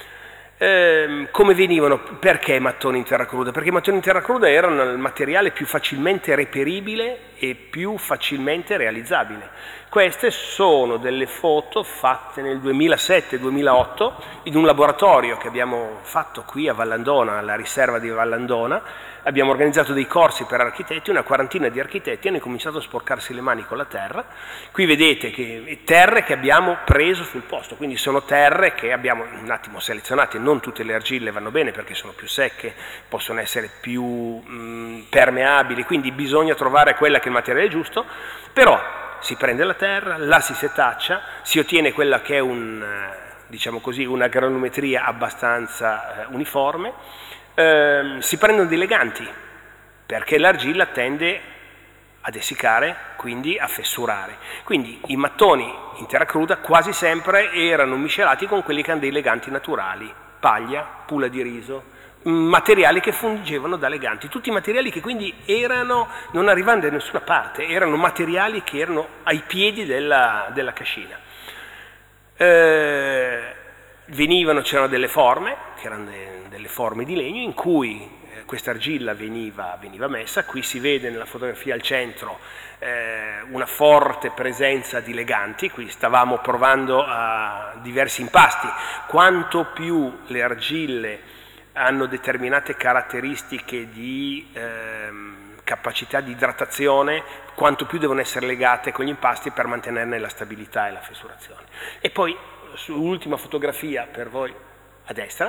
Eh, come venivano? Perché mattoni in terra cruda? Perché i mattoni in terra cruda erano il materiale più facilmente reperibile e più facilmente realizzabile. Queste sono delle foto fatte nel duemilasette duemilaotto in un laboratorio che abbiamo fatto qui a Vallandona, alla riserva di Vallandona. Abbiamo organizzato dei corsi per architetti, una quarantina di architetti hanno cominciato a sporcarsi le mani con la terra. Qui vedete che terre che abbiamo preso sul posto, quindi sono terre che abbiamo un attimo selezionate. Non tutte le argille vanno bene perché sono più secche, possono essere più mh, permeabili, quindi bisogna trovare quella che è il materiale giusto, però si prende la terra, la si setaccia, si ottiene quella che è un, diciamo così, una granulometria abbastanza eh, uniforme. Eh, si prendono dei leganti perché l'argilla tende ad essiccare, quindi a fessurare. Quindi i mattoni in terra cruda quasi sempre erano miscelati con quelli che erano dei leganti naturali, paglia, pula di riso, materiali che fungevano da leganti, tutti materiali che quindi erano, non arrivando da nessuna parte, erano materiali che erano ai piedi della, della cascina. Eh, venivano, c'erano delle forme, che erano de, delle forme di legno, in cui eh, questa argilla veniva, veniva messa. Qui si vede nella fotografia al centro eh, una forte presenza di leganti. Qui stavamo provando a diversi impasti. Quanto più le argille hanno determinate caratteristiche di ehm, capacità di idratazione, quanto più devono essere legate con gli impasti per mantenerne la stabilità e la fessurazione. E poi sull'ultima fotografia per voi a destra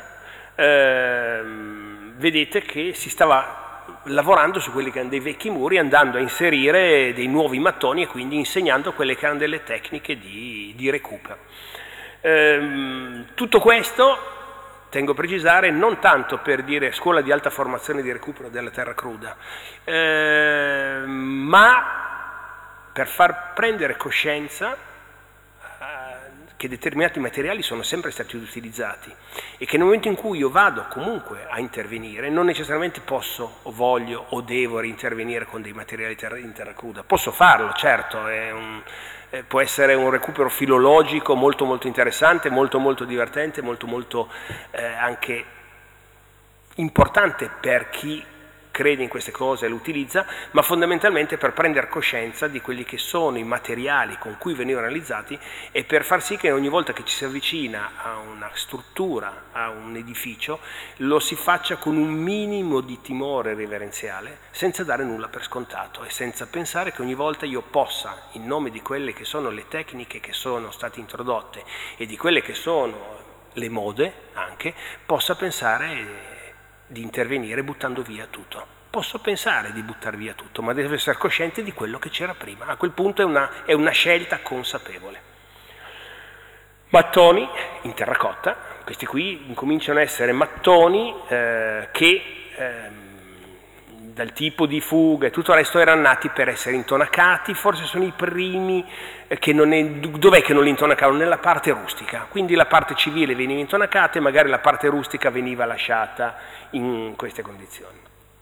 ehm, vedete che si stava lavorando su quelli che erano dei vecchi muri, andando a inserire dei nuovi mattoni e quindi insegnando quelle che erano delle tecniche di, di recupero. Ehm, tutto questo tengo a precisare non tanto per dire scuola di alta formazione di recupero della terra cruda, eh, ma per far prendere coscienza eh, che determinati materiali sono sempre stati utilizzati e che nel momento in cui io vado comunque a intervenire, non necessariamente posso o voglio o devo intervenire con dei materiali terra, in terra cruda. Posso farlo, certo, è un... può essere un recupero filologico molto molto interessante, molto molto divertente, molto molto eh, anche importante per chi crede in queste cose e lo utilizza, ma fondamentalmente per prendere coscienza di quelli che sono i materiali con cui venivano realizzati e per far sì che ogni volta che ci si avvicina a una struttura, a un edificio, lo si faccia con un minimo di timore reverenziale, senza dare nulla per scontato e senza pensare che ogni volta io possa, in nome di quelle che sono le tecniche che sono state introdotte e di quelle che sono le mode anche, possa pensare di intervenire buttando via tutto. Posso pensare di buttare via tutto, ma devo essere cosciente di quello che c'era prima. A quel punto è una, è una scelta consapevole. Mattoni in terracotta, questi qui incominciano a essere mattoni eh, che eh, dal tipo di fuga e tutto il resto erano nati per essere intonacati, forse sono i primi che non è, dov'è che non li intonacavano? Nella parte rustica, quindi la parte civile veniva intonacata e magari la parte rustica veniva lasciata in queste condizioni.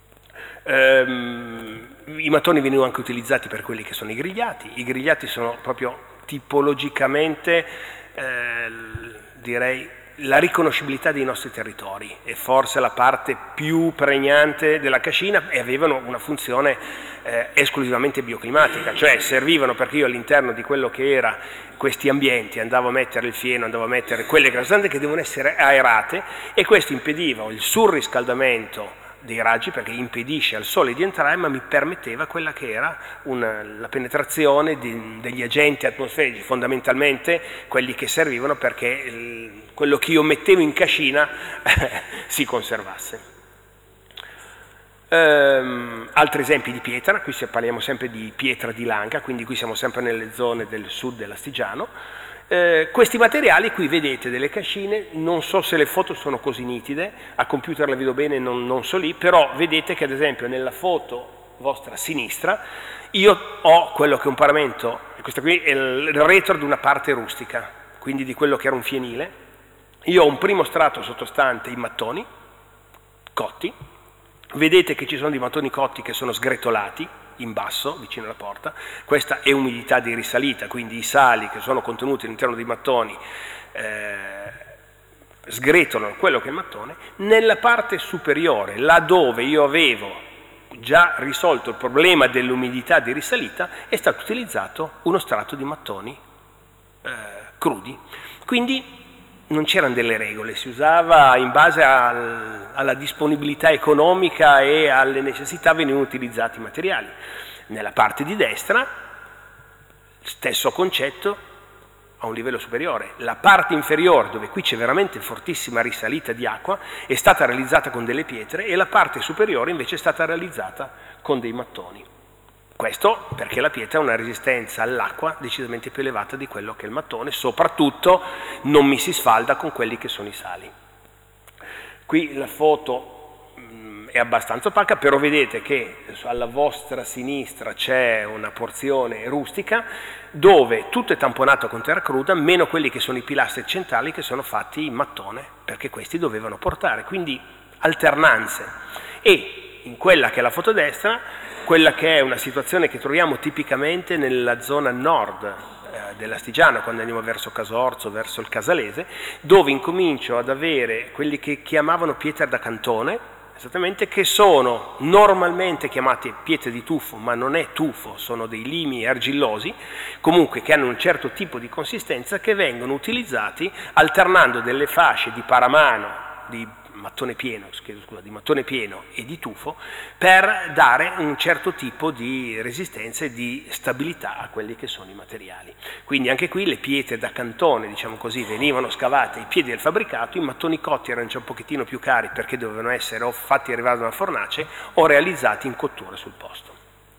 Ehm, i mattoni venivano anche utilizzati per quelli che sono i grigliati. I grigliati sono proprio tipologicamente eh, direi la riconoscibilità dei nostri territori è forse la parte più pregnante della cascina, e avevano una funzione eh, esclusivamente bioclimatica, cioè servivano perché io all'interno di quello che era questi ambienti andavo a mettere il fieno, andavo a mettere quelle grassate che devono essere aerate, e questo impediva il surriscaldamento dei raggi, perché impedisce al sole di entrare, ma mi permetteva quella che era una, la penetrazione di, degli agenti atmosferici, fondamentalmente quelli che servivano perché il, quello che io mettevo in cascina si conservasse. Ehm, altri esempi di pietra, qui parliamo sempre di pietra di Langa, quindi qui siamo sempre nelle zone del sud dell'Astigiano. Eh, questi materiali, qui vedete delle cascine, non so se le foto sono così nitide, a computer le vedo bene, non, non so lì, però vedete che ad esempio nella foto vostra a sinistra io ho quello che è un paramento, questo qui è il retro di una parte rustica, quindi di quello che era un fienile. Io ho un primo strato sottostante in mattoni cotti, vedete che ci sono dei mattoni cotti che sono sgretolati in basso, vicino alla porta. Questa è umidità di risalita, quindi i sali che sono contenuti all'interno dei mattoni eh, sgretolano quello che è il mattone. Nella parte superiore, laddove io avevo già risolto il problema dell'umidità di risalita, è stato utilizzato uno strato di mattoni eh, crudi. Quindi non c'erano delle regole, si usava in base al, alla disponibilità economica e alle necessità, venivano utilizzati i materiali. Nella parte di destra, stesso concetto a un livello superiore. La parte inferiore, dove qui c'è veramente fortissima risalita di acqua, è stata realizzata con delle pietre, e la parte superiore invece è stata realizzata con dei mattoni. Questo perché la pietra ha una resistenza all'acqua decisamente più elevata di quello che è il mattone, soprattutto non mi si sfalda con quelli che sono i sali. Qui la foto mh, è abbastanza opaca, però vedete che alla vostra sinistra c'è una porzione rustica dove tutto è tamponato con terra cruda, meno quelli che sono i pilastri centrali che sono fatti in mattone, perché questi dovevano portare, quindi alternanze. E in quella che è la foto destra, quella che è una situazione che troviamo tipicamente nella zona nord eh, dell'Astigiano, quando andiamo verso Casorzo, verso il Casalese, dove incomincio ad avere quelli che chiamavano pietre da cantone, esattamente, che sono normalmente chiamate pietre di tufo, ma non è tufo, sono dei limi argillosi, comunque che hanno un certo tipo di consistenza, che vengono utilizzati alternando delle fasce di paramano, di mattone pieno, scusa, di mattone pieno e di tufo, per dare un certo tipo di resistenza e di stabilità a quelli che sono i materiali. Quindi anche qui le pietre da cantone, diciamo così, venivano scavate ai piedi del fabbricato, i mattoni cotti erano già un pochettino più cari perché dovevano essere o fatti arrivare da una fornace o realizzati in cottura sul posto.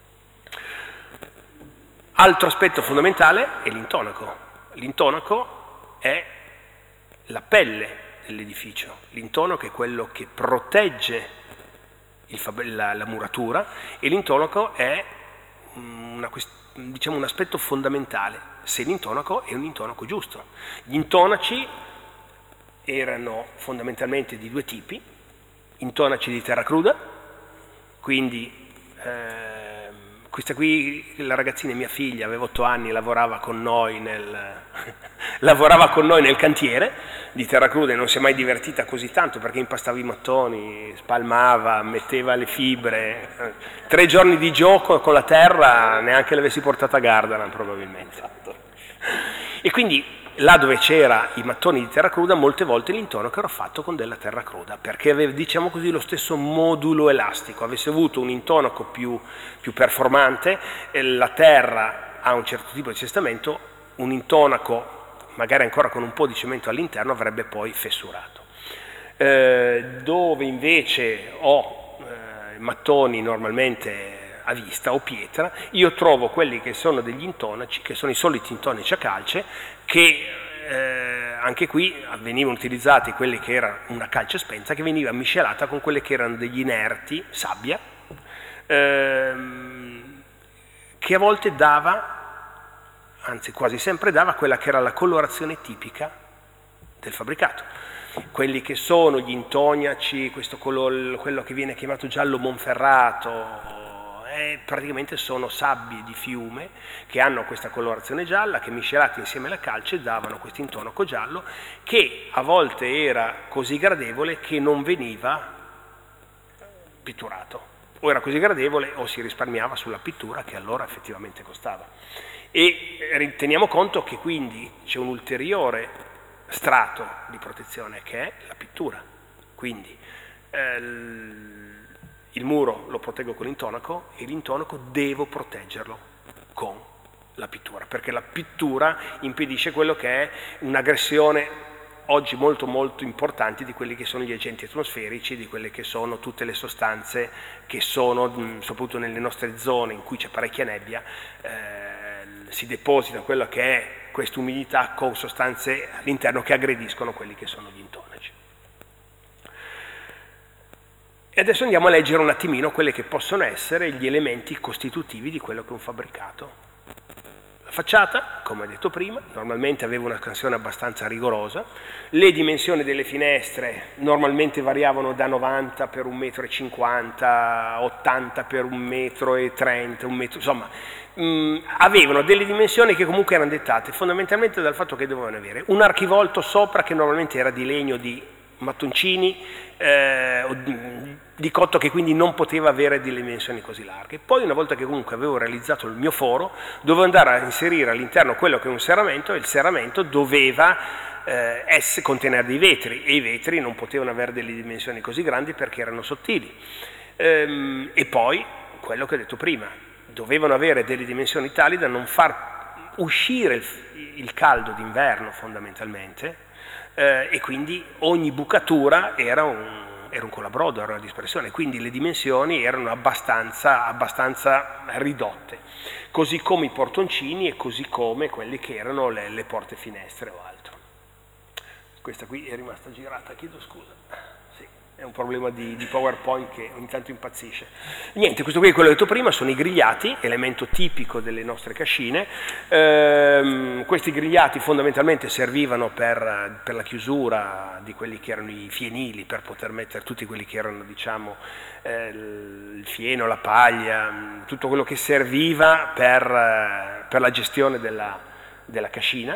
Altro aspetto fondamentale è l'intonaco. L'intonaco è la pelle dell'edificio. L'intonaco è quello che protegge il la, la muratura, e l'intonaco è una, diciamo, un aspetto fondamentale, se l'intonaco è un intonaco giusto. Gli intonaci erano fondamentalmente di due tipi: intonaci di terra cruda, quindi eh, questa qui, la ragazzina, mia figlia, aveva otto anni, lavorava con noi nel, lavorava con noi nel cantiere di terra cruda, e non si è mai divertita così tanto perché impastava i mattoni, spalmava, metteva le fibre. Tre giorni di gioco con la terra, neanche l'avessi portata a Gardaland probabilmente. E quindi là dove c'era i mattoni di terra cruda, molte volte l'intonaco era fatto con della terra cruda, perché aveva, diciamo così, lo stesso modulo elastico. Avesse avuto un intonaco più, più performante, la terra ha un certo tipo di assestamento, un intonaco magari ancora con un po' di cemento all'interno avrebbe poi fessurato. Eh, dove invece ho eh, mattoni normalmente a vista o pietra, io trovo quelli che sono degli intonaci, che sono i soliti intonaci a calce, che eh, anche qui venivano utilizzati quelli che era una calce spenta, che veniva miscelata con quelle che erano degli inerti, sabbia, ehm, che a volte dava, anzi quasi sempre dava, quella che era la colorazione tipica del fabbricato. Quelli che sono gli intonaci, questo colore, quello che viene chiamato giallo monferrato, e praticamente sono sabbie di fiume che hanno questa colorazione gialla, che miscelate insieme alla calce davano questo intonaco giallo che a volte era così gradevole che non veniva pitturato, o era così gradevole o si risparmiava sulla pittura che allora effettivamente costava. E teniamo conto che quindi c'è un ulteriore strato di protezione che è la pittura, quindi eh, il muro lo proteggo con l'intonaco e l'intonaco devo proteggerlo con la pittura, perché la pittura impedisce quello che è un'aggressione oggi molto molto importanti di quelli che sono gli agenti atmosferici, di quelle che sono tutte le sostanze che sono, soprattutto nelle nostre zone in cui c'è parecchia nebbia, eh, si deposita quella che è questa umidità con sostanze all'interno che aggrediscono quelli che sono gli intonaci. E adesso andiamo a leggere un attimino quelli che possono essere gli elementi costitutivi di quello che è un fabbricato. Facciata, come ho detto prima, normalmente aveva una scansione abbastanza rigorosa, le dimensioni delle finestre normalmente variavano da novanta per un metro e cinquanta, ottanta per un metro e trenta, un metro, insomma, mh, avevano delle dimensioni che comunque erano dettate fondamentalmente dal fatto che dovevano avere un archivolto sopra che normalmente era di legno di mattoncini, eh, di cotto, che quindi non poteva avere delle dimensioni così larghe. Poi una volta che comunque avevo realizzato il mio foro, dovevo andare a inserire all'interno quello che è un serramento, e il serramento doveva eh, essere, contenere dei vetri, e i vetri non potevano avere delle dimensioni così grandi perché erano sottili. Ehm, e poi quello che ho detto prima, dovevano avere delle dimensioni tali da non far uscire il, il caldo d'inverno fondamentalmente, eh, e quindi ogni bucatura era un era un colabrodo, era una dispersione, quindi le dimensioni erano abbastanza, abbastanza ridotte, così come i portoncini e così come quelli che erano le, le porte finestre o altro. Questa qui è rimasta girata, chiedo scusa. Sì, è un problema di, di PowerPoint che ogni tanto impazzisce. Niente, questo qui è quello che ho detto prima, sono i grigliati, elemento tipico delle nostre cascine. Ehm, questi grigliati fondamentalmente servivano per, per la chiusura di quelli che erano i fienili, per poter mettere tutti quelli che erano, diciamo, eh, il fieno, la paglia, tutto quello che serviva per, per la gestione della, della cascina.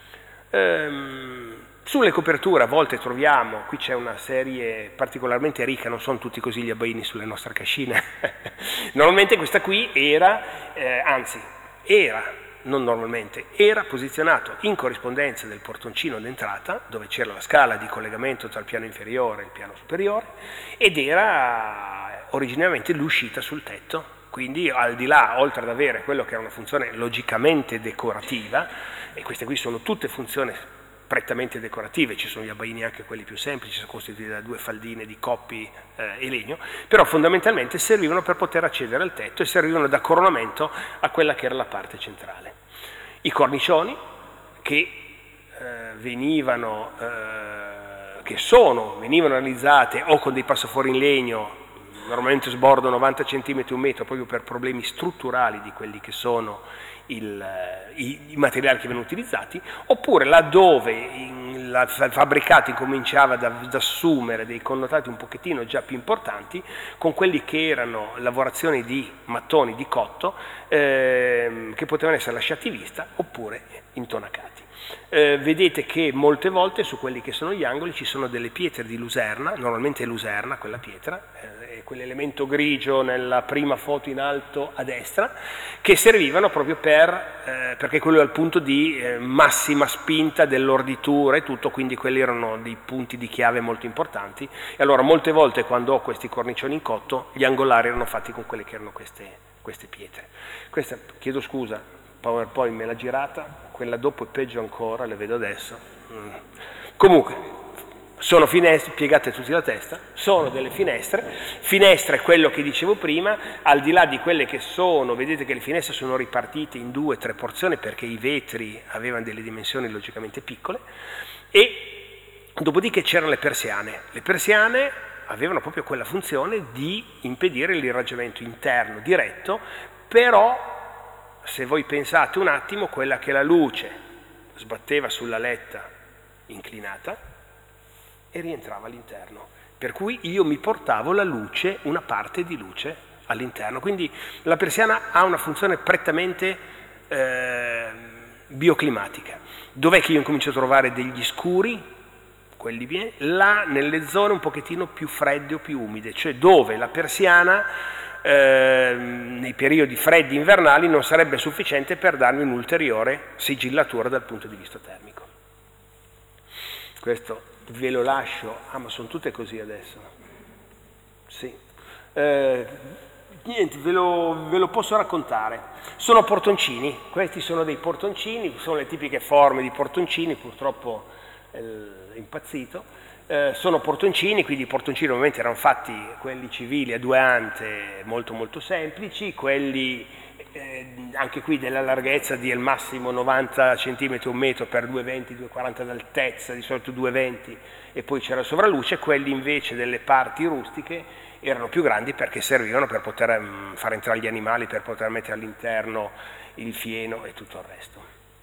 Ehm, Sulle coperture a volte troviamo, qui c'è una serie particolarmente ricca, non sono tutti così gli abbaini sulle nostre cascine. Normalmente questa qui era, eh, anzi, era, non normalmente, era posizionato in corrispondenza del portoncino d'entrata, dove c'era la scala di collegamento tra il piano inferiore e il piano superiore, ed era originariamente l'uscita sul tetto. Quindi al di là, oltre ad avere quello che era una funzione logicamente decorativa, e queste qui sono tutte funzioni prettamente decorative, ci sono gli abbaini anche quelli più semplici, sono costituiti da due faldine di coppi eh, e legno, però fondamentalmente servivano per poter accedere al tetto e servivano da coronamento a quella che era la parte centrale. I cornicioni che eh, venivano, eh, che sono, venivano realizzate o con dei passafori in legno, normalmente sbordo novanta centimetri, un metro, proprio per problemi strutturali di quelli che sono Il, i, i materiali che vengono utilizzati, oppure laddove in, la, il fabbricato incominciava ad, ad assumere dei connotati un pochettino già più importanti, con quelli che erano lavorazioni di mattoni di cotto, eh, che potevano essere lasciati in vista oppure intonacati. Eh, vedete che molte volte su quelli che sono gli angoli ci sono delle pietre di luserna, normalmente è luserna quella pietra, eh, è quell'elemento grigio nella prima foto in alto a destra, che servivano proprio per, eh, perché quello è il punto di eh, massima spinta dell'orditura e tutto, quindi quelli erano dei punti di chiave molto importanti, e allora molte volte quando ho questi cornicioni in cotto, gli angolari erano fatti con quelle che erano queste, queste pietre. Questa, chiedo scusa, PowerPoint me l'ha girata, quella dopo è peggio ancora, le vedo adesso. Mm. Comunque, sono finestre, piegate tutti la testa, sono delle finestre, finestre è quello che dicevo prima, al di là di quelle che sono, vedete che le finestre sono ripartite in due o tre porzioni perché i vetri avevano delle dimensioni logicamente piccole, e dopodiché c'erano le persiane. Le persiane avevano proprio quella funzione di impedire l'irraggiamento interno diretto, però se voi pensate un attimo, quella che la luce sbatteva sulla letta inclinata e rientrava all'interno, per cui io mi portavo la luce, una parte di luce all'interno. Quindi la persiana ha una funzione prettamente eh, bioclimatica. Dov'è che io incomincio a trovare degli scuri? Quelli bien, là nelle zone un pochettino più fredde o più umide, cioè dove la persiana eh, nei periodi freddi invernali non sarebbe sufficiente per darmi un'ulteriore sigillatura dal punto di vista termico. Questo ve lo lascio. Ah, ma sono tutte così adesso? Sì. Eh, niente, ve lo, ve lo posso raccontare. Sono portoncini, questi sono dei portoncini, sono le tipiche forme di portoncini, purtroppo è impazzito. Eh, sono portoncini, quindi i portoncini ovviamente erano fatti, quelli civili a due ante molto molto semplici, quelli eh, anche qui della larghezza di al massimo novanta centimetri, un metro per due venti, due quaranta d'altezza, di solito due venti, e poi c'era il sovralluce. Quelli invece delle parti rustiche erano più grandi perché servivano per poter um, far entrare gli animali, per poter mettere all'interno il fieno e tutto il resto.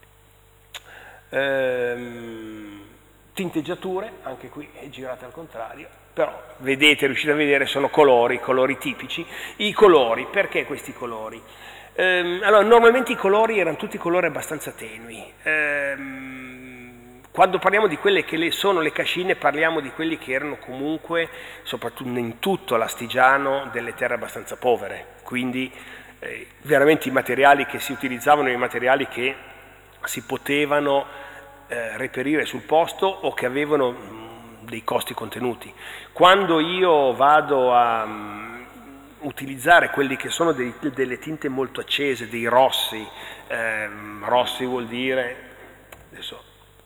Ehm, tinteggiature, anche qui è girata al contrario, però vedete, riuscite a vedere, sono colori, colori tipici. I colori, perché questi colori? Ehm, allora, normalmente i colori erano tutti colori abbastanza tenui. Ehm, Quando parliamo di quelle che le sono le cascine, parliamo di quelli che erano comunque, soprattutto in tutto l'astigiano, delle terre abbastanza povere. Quindi eh, veramente i materiali che si utilizzavano, i materiali che si potevano eh, reperire sul posto o che avevano mh, dei costi contenuti. Quando io vado a mh, utilizzare quelli che sono dei, delle tinte molto accese, dei rossi, ehm, rossi vuol dire, adesso,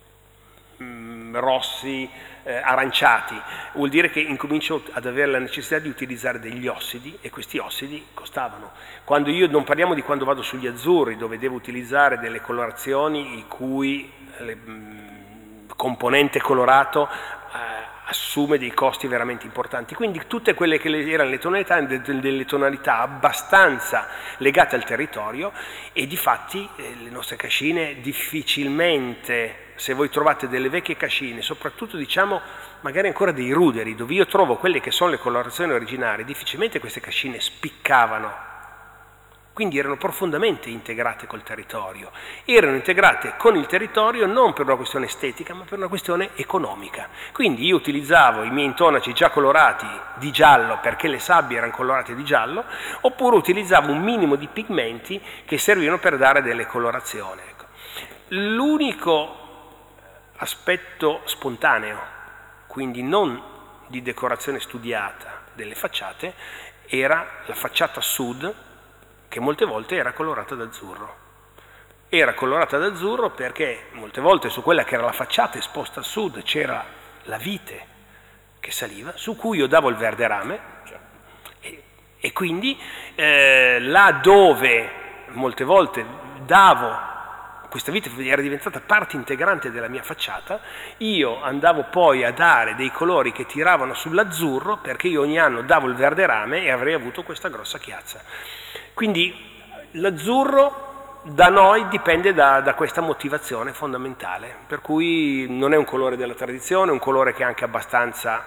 rossi eh, aranciati, vuol dire che incomincio ad avere la necessità di utilizzare degli ossidi, e questi ossidi costavano. Quando io, non parliamo di quando vado sugli azzurri, dove devo utilizzare delle colorazioni i cui le, mh, componente colorato eh, assume dei costi veramente importanti. Quindi tutte quelle che erano le tonalità, delle tonalità abbastanza legate al territorio, e difatti eh, le nostre cascine difficilmente, se voi trovate delle vecchie cascine, soprattutto diciamo magari ancora dei ruderi, dove io trovo quelle che sono le colorazioni originarie, difficilmente queste cascine spiccavano. Quindi erano profondamente integrate col territorio, erano integrate con il territorio non per una questione estetica, ma per una questione economica. Quindi io utilizzavo i miei intonaci già colorati di giallo perché le sabbie erano colorate di giallo, oppure utilizzavo un minimo di pigmenti che servivano per dare delle colorazioni. Ecco. L'unico aspetto spontaneo, quindi non di decorazione studiata delle facciate, era la facciata sud, che molte volte era colorata d'azzurro. Era colorata d'azzurro perché molte volte su quella che era la facciata esposta a sud c'era la vite che saliva, su cui io davo il verde rame, e, e quindi eh, là dove molte volte davo, questa vite era diventata parte integrante della mia facciata, io andavo poi a dare dei colori che tiravano sull'azzurro, perché io ogni anno davo il verde rame e avrei avuto questa grossa chiazza. Quindi l'azzurro da noi dipende da, da questa motivazione fondamentale, per cui non è un colore della tradizione, è un colore che è anche abbastanza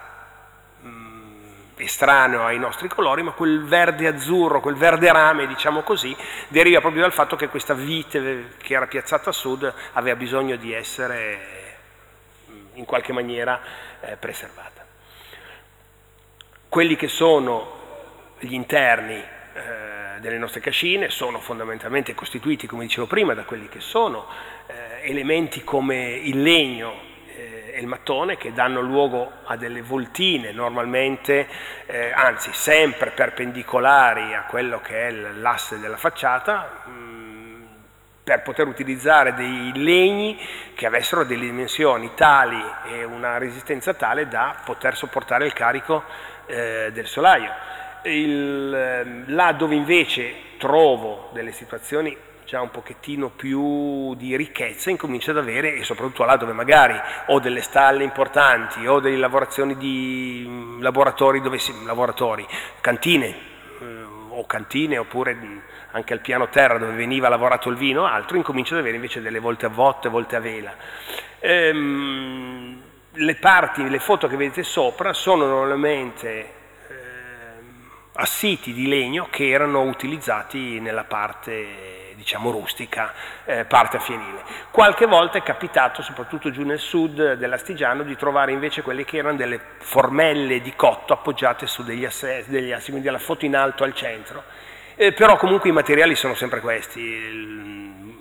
mh, estraneo ai nostri colori, ma quel verde azzurro, quel verde rame, diciamo così, deriva proprio dal fatto che questa vite che era piazzata a sud aveva bisogno di essere in qualche maniera eh, preservata. Quelli che sono gli interni delle nostre cascine sono fondamentalmente costituiti, come dicevo prima, da quelli che sono eh, elementi come il legno eh, e il mattone, che danno luogo a delle voltine normalmente, eh, anzi sempre perpendicolari a quello che è l'asse della facciata, mh, per poter utilizzare dei legni che avessero delle dimensioni tali e una resistenza tale da poter sopportare il carico eh, del solaio. Il, là dove invece trovo delle situazioni già un pochettino più di ricchezza, incomincio ad avere, e soprattutto là dove magari ho delle stalle importanti o delle lavorazioni di laboratori, dove si, lavoratori, cantine eh, o cantine, oppure anche al piano terra dove veniva lavorato il vino, altro, incomincio ad avere invece delle volte a botte, volte a vela. Ehm, le parti, le foto che vedete sopra sono normalmente assiti di legno che erano utilizzati nella parte, diciamo, rustica, eh, parte a fienile. Qualche volta è capitato, soprattutto giù nel sud dell'Astigiano, di trovare invece quelle che erano delle formelle di cotto appoggiate su degli assi, degli assi quindi la foto in alto al centro, eh, però comunque i materiali sono sempre questi: il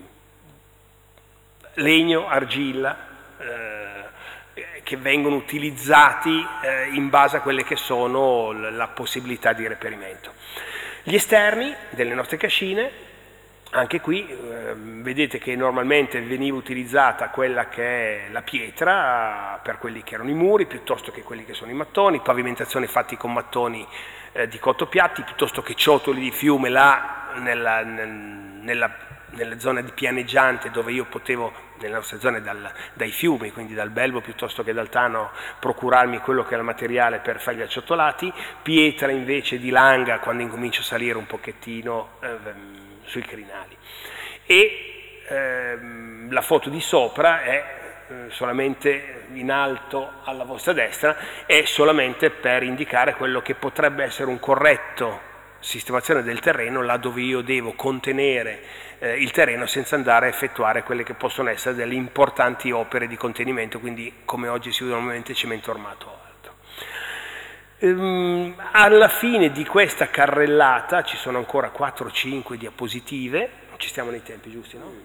legno, argilla, eh, che vengono utilizzati eh, in base a quelle che sono la possibilità di reperimento. Gli esterni delle nostre cascine, anche qui eh, vedete che normalmente veniva utilizzata quella che è la pietra per quelli che erano i muri, piuttosto che quelli che sono i mattoni, pavimentazioni fatti con mattoni eh, di cotto piatti, piuttosto che ciotoli di fiume là nella, nel, nella nelle zone di pianeggiante, dove io potevo, nelle nostre zone dal, dai fiumi, quindi dal Belvo piuttosto che dal Tano, procurarmi quello che era il materiale per fare gli acciottolati, pietra invece di Langa quando incomincio a salire un pochettino eh, sui crinali. E ehm, la foto di sopra è eh, solamente in alto alla vostra destra, è solamente per indicare quello che potrebbe essere un corretto sistemazione del terreno là dove io devo contenere eh, il terreno senza andare a effettuare quelle che possono essere delle importanti opere di contenimento, quindi come oggi si usa normalmente cemento armato alto. Ehm, alla fine di questa carrellata ci sono ancora quattro cinque diapositive, ci stiamo nei tempi giusti, no?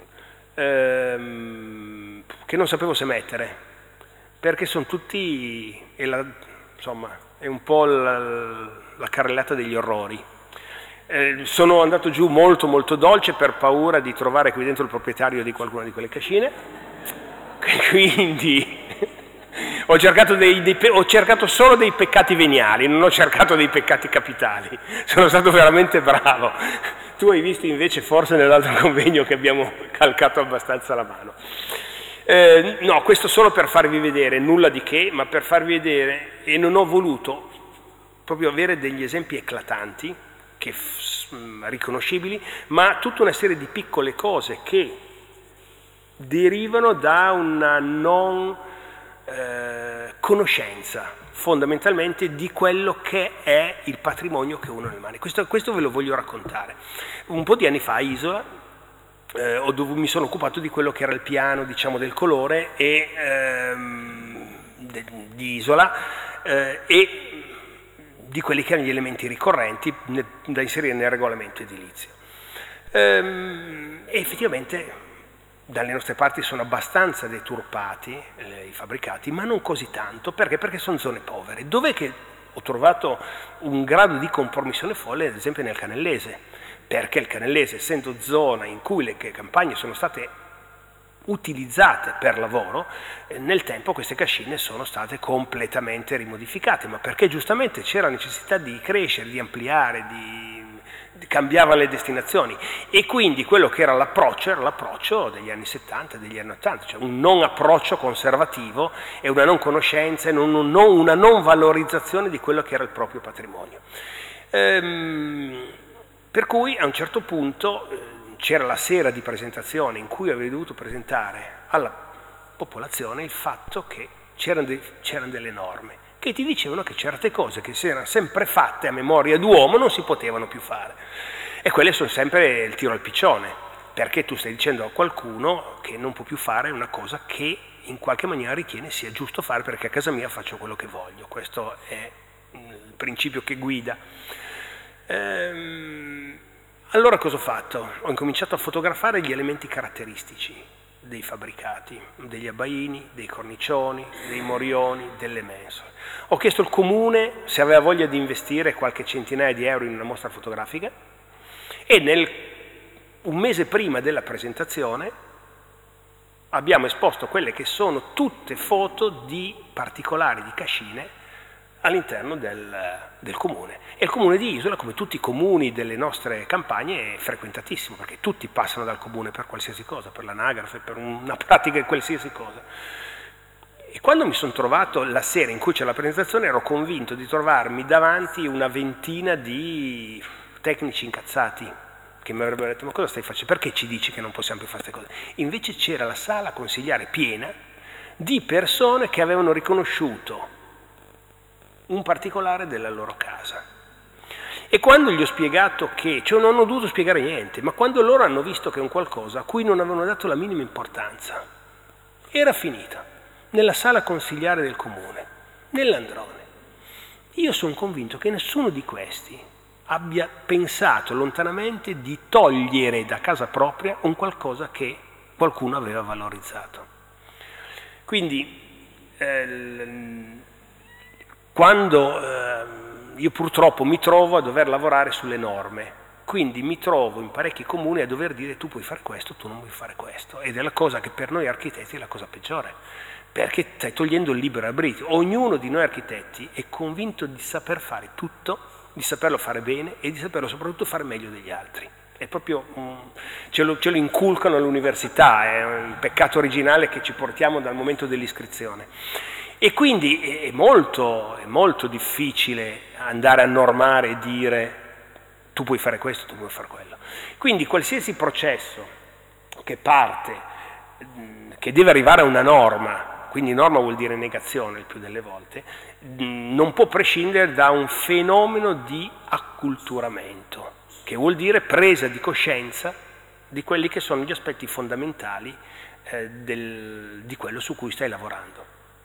Ehm, che non sapevo se mettere, perché sono tutti, è la, insomma, è un po' la, la carrellata degli orrori. Eh, sono andato giù molto molto dolce per paura di trovare qui dentro il proprietario di qualcuna di quelle cascine, quindi ho cercato, dei, dei, ho cercato solo dei peccati veniali, non ho cercato dei peccati capitali, sono stato veramente bravo. Tu hai visto invece forse nell'altro convegno che abbiamo calcato abbastanza la mano. Eh, no, questo solo per farvi vedere, nulla di che, ma per farvi vedere, e non ho voluto proprio avere degli esempi eclatanti, che, mh, riconoscibili, ma tutta una serie di piccole cose che derivano da una non eh, conoscenza fondamentalmente di quello che è il patrimonio che uno ha nelle mani. Questo, questo ve lo voglio raccontare. Un po' di anni fa a Isola eh, ho dov- mi sono occupato di quello che era il piano, diciamo, del colore e, ehm, de- di Isola eh, e di quelli che erano gli elementi ricorrenti ne, da inserire nel regolamento edilizio. Ehm, e effettivamente dalle nostre parti sono abbastanza deturpati eh, i fabbricati, ma non così tanto, perché? Perché sono zone povere. Dov'è che ho trovato un grado di compromissione folle, ad esempio nel Canellese, perché il Canellese, essendo zona in cui le campagne sono state utilizzate per lavoro, eh, nel tempo queste cascine sono state completamente rimodificate, ma perché giustamente c'era necessità di crescere, di ampliare, di, di cambiare le destinazioni, e quindi quello che era l'approccio era l'approccio degli anni settanta, degli anni ottanta, cioè un non approccio conservativo e una non conoscenza e non, non, una non valorizzazione di quello che era il proprio patrimonio. Ehm, per cui a un certo punto eh, c'era la sera di presentazione in cui avevo dovuto presentare alla popolazione il fatto che c'erano, de- c'erano delle norme che ti dicevano che certe cose che si erano sempre fatte a memoria d'uomo non si potevano più fare. E quelle sono sempre il tiro al piccione, perché tu stai dicendo a qualcuno che non può più fare una cosa che in qualche maniera ritiene sia giusto fare, perché a casa mia faccio quello che voglio. Questo è il principio che guida. Ehm... Allora cosa ho fatto? Ho incominciato a fotografare gli elementi caratteristici dei fabbricati, degli abbaini, dei cornicioni, dei morioni, delle mensole. Ho chiesto al comune se aveva voglia di investire qualche centinaia di euro in una mostra fotografica e nel, un mese prima della presentazione abbiamo esposto quelle che sono tutte foto di particolari di cascine all'interno del, del comune. E il comune di Isola, come tutti i comuni delle nostre campagne, è frequentatissimo, perché tutti passano dal comune per qualsiasi cosa, per l'anagrafe, per una pratica di qualsiasi cosa. E quando mi sono trovato la sera in cui c'è la presentazione, ero convinto di trovarmi davanti una ventina di tecnici incazzati, che mi avrebbero detto: ma cosa stai facendo? Perché ci dici che non possiamo più fare queste cose? Invece c'era la sala consigliare piena di persone che avevano riconosciuto un particolare della loro casa. E quando gli ho spiegato che, cioè non ho dovuto spiegare niente, ma quando loro hanno visto che è un qualcosa a cui non avevano dato la minima importanza, era finita, nella sala consigliare del comune, nell'Androne. Io sono convinto che nessuno di questi abbia pensato lontanamente di togliere da casa propria un qualcosa che qualcuno aveva valorizzato. Quindi, eh, quando eh, io purtroppo mi trovo a dover lavorare sulle norme, quindi mi trovo in parecchi comuni a dover dire tu puoi fare questo, tu non puoi fare questo, ed è la cosa che per noi architetti è la cosa peggiore, perché stai togliendo il libero arbitrio. Ognuno di noi architetti è convinto di saper fare tutto, di saperlo fare bene e di saperlo soprattutto fare meglio degli altri. È proprio, um, ce, lo, ce lo inculcano all'università, è un peccato originale che ci portiamo dal momento dell'iscrizione. E quindi è molto, è molto difficile andare a normare e dire tu puoi fare questo, tu puoi fare quello. Quindi qualsiasi processo che parte, che deve arrivare a una norma, quindi norma vuol dire negazione il più delle volte, non può prescindere da un fenomeno di acculturamento, che vuol dire presa di coscienza di quelli che sono gli aspetti fondamentali eh, del, di quello su cui stai lavorando.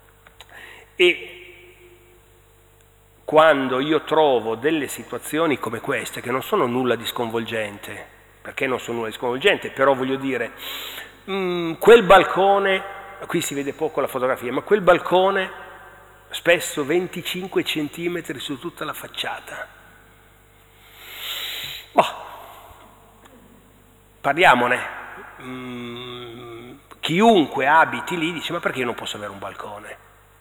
E quando io trovo delle situazioni come queste, che non sono nulla di sconvolgente, perché non sono nulla di sconvolgente, però voglio dire, mh, quel balcone, qui si vede poco la fotografia, ma quel balcone spesso venticinque centimetri su tutta la facciata. Boh, parliamone. Mm, chiunque abiti lì dice ma perché io non posso avere un balcone?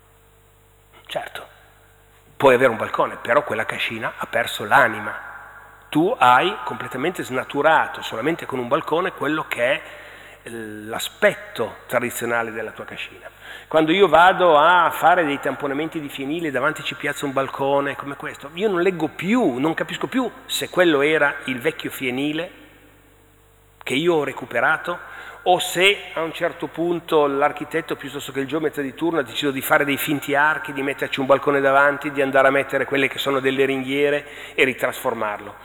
Certo, puoi avere un balcone, però quella cascina ha perso l'anima. Tu hai completamente snaturato solamente con un balcone quello che è l'aspetto tradizionale della tua cascina. Quando io vado a fare dei tamponamenti di fienile, davanti ci piazzo un balcone come questo, io non leggo più, non capisco più se quello era il vecchio fienile che io ho recuperato o se a un certo punto l'architetto piuttosto che il geometra di turno ha deciso di fare dei finti archi, di metterci un balcone davanti, di andare a mettere quelle che sono delle ringhiere e ritrasformarlo.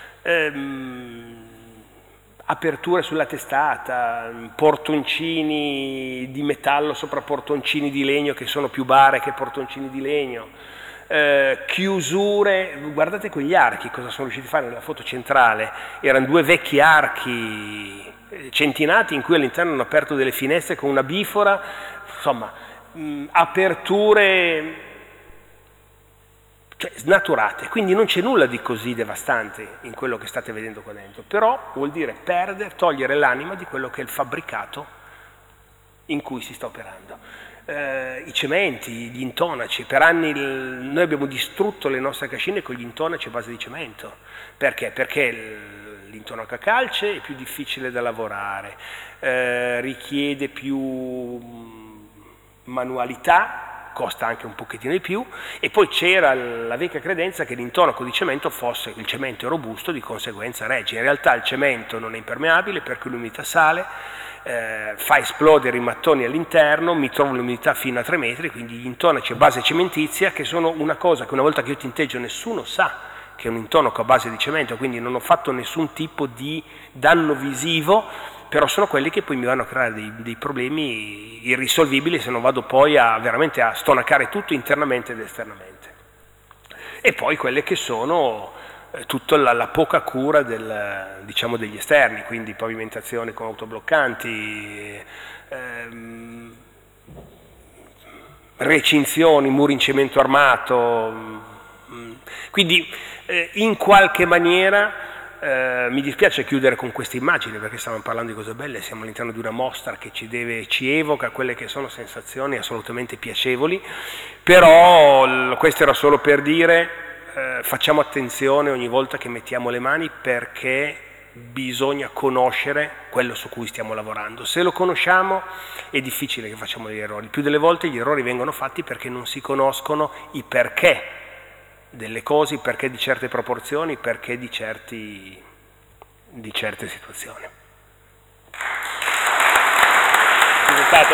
Ehm, aperture sulla testata, portoncini di metallo sopra portoncini di legno che sono più bare che portoncini di legno, eh, chiusure, guardate quegli archi, cosa sono riusciti a fare nella foto centrale, erano due vecchi archi centinati in cui all'interno hanno aperto delle finestre con una bifora, insomma, mh, aperture cioè, snaturate, quindi non c'è nulla di così devastante in quello che state vedendo qua dentro, però vuol dire perdere, togliere l'anima di quello che è il fabbricato in cui si sta operando. Eh, I cementi, gli intonaci, per anni il, noi abbiamo distrutto le nostre cascine con gli intonaci a base di cemento. Perché? Perché il, l'intonaco a calce è più difficile da lavorare, eh, richiede più manualità, costa anche un pochettino di più, e poi c'era la vecchia credenza che l'intonaco di cemento fosse, il cemento è robusto, di conseguenza regge. In realtà il cemento non è impermeabile perché l'umidità sale, eh, fa esplodere i mattoni all'interno, mi trovo l'umidità fino a tre metri, quindi gli intonaci a base cementizia, che sono una cosa che una volta che io tinteggio nessuno sa che è un intonaco a base di cemento, quindi non ho fatto nessun tipo di danno visivo, però sono quelli che poi mi vanno a creare dei, dei problemi irrisolvibili se non vado poi a veramente a stonacare tutto internamente ed esternamente. E poi quelle che sono eh, tutta la, la poca cura del, diciamo degli esterni, quindi pavimentazione con autobloccanti, ehm, recinzioni, muri in cemento armato, mh, quindi eh, in qualche maniera Eh, mi dispiace chiudere con queste immagini perché stiamo parlando di cose belle, siamo all'interno di una mostra che ci, deve, ci evoca quelle che sono sensazioni assolutamente piacevoli, però l- questo era solo per dire eh, facciamo attenzione ogni volta che mettiamo le mani perché bisogna conoscere quello su cui stiamo lavorando. Se lo conosciamo è difficile che facciamo degli errori, più delle volte gli errori vengono fatti perché non si conoscono i perché delle cose, perché di certe proporzioni, perché di, certi, di certe situazioni. È stato?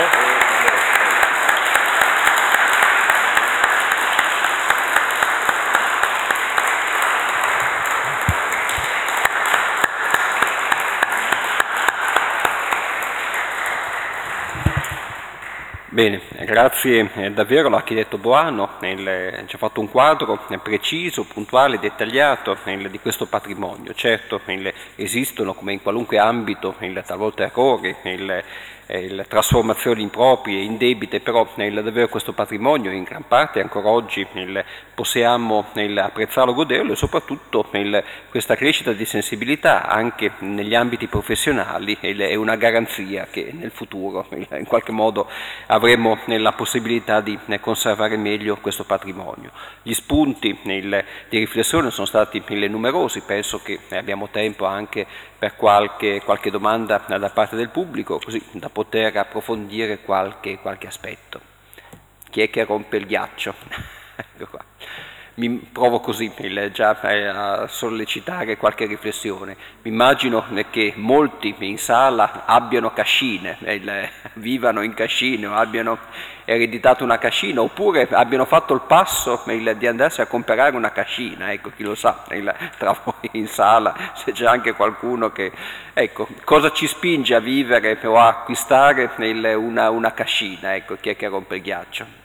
Bene, grazie eh, davvero all'architetto Boano, il, ci ha fatto un quadro eh, preciso, puntuale, dettagliato il, di questo patrimonio. Certo, il, esistono come in qualunque ambito il, talvolta errori, il, il, trasformazioni improprie, indebite, però il, davvero questo patrimonio in gran parte ancora oggi il, possiamo il, apprezzarlo, goderlo e soprattutto il, questa crescita di sensibilità anche negli ambiti professionali il, è una garanzia che nel futuro il, in qualche modo avremo la possibilità di conservare meglio questo patrimonio. Gli spunti il, di riflessione sono stati il, numerosi, penso che abbiamo tempo anche per qualche, qualche domanda da parte del pubblico, così da poter approfondire qualche, qualche aspetto. Chi è che rompe il ghiaccio? Ecco qua. Mi provo così il, già a sollecitare qualche riflessione. Mi immagino che molti in sala abbiano cascine, il, vivano in cascine o abbiano ereditato una cascina oppure abbiano fatto il passo il, di andarsi a comprare una cascina, ecco, chi lo sa, il, tra voi in sala se c'è anche qualcuno che, ecco, cosa ci spinge a vivere o a acquistare il, una, una cascina, ecco, chi è che rompe il ghiaccio?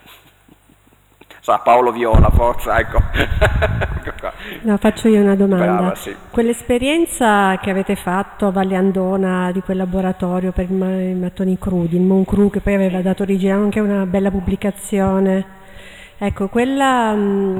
Sa Paolo Viola, forza, ecco. No, faccio io una domanda. Brava, sì. Quell'esperienza che avete fatto a Valle Andona di quel laboratorio per i mattoni crudi, il Moncru, che poi aveva dato origine anche a una bella pubblicazione, ecco, quella,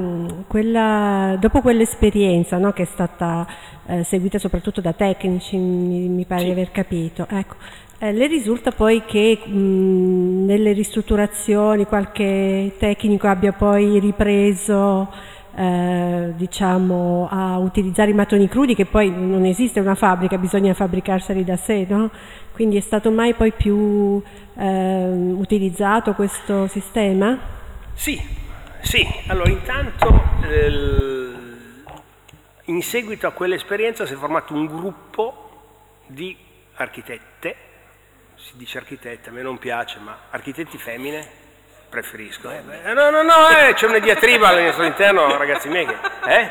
quella dopo quell'esperienza, no, che è stata eh, seguita soprattutto da tecnici, mi, mi pare sì. di aver capito, ecco. Eh, le risulta poi che mh, nelle ristrutturazioni qualche tecnico abbia poi ripreso eh, diciamo a utilizzare i mattoni crudi, che poi non esiste una fabbrica, bisogna fabbricarseli da sé, no? Quindi è stato mai poi più eh, utilizzato questo sistema? Sì, sì. Allora intanto eh, in seguito a quell'esperienza si è formato un gruppo di architette. Si dice architetta, a me non piace, ma architetti femmine preferisco. Eh? No, no, no, eh, c'è una diatriba all'interno, ragazzi miei, che, eh?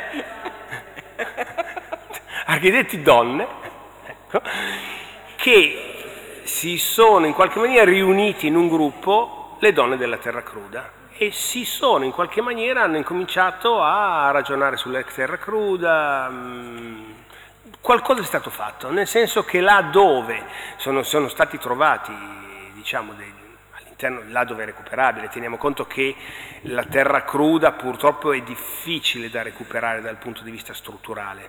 Architetti donne, ecco, che si sono in qualche maniera riuniti in un gruppo, le donne della terra cruda, e si sono in qualche maniera, hanno incominciato a ragionare sulla terra cruda. Mh, Qualcosa è stato fatto, nel senso che là dove sono, sono stati trovati, diciamo, dei, all'interno, là dove è recuperabile, teniamo conto che la terra cruda purtroppo è difficile da recuperare dal punto di vista strutturale.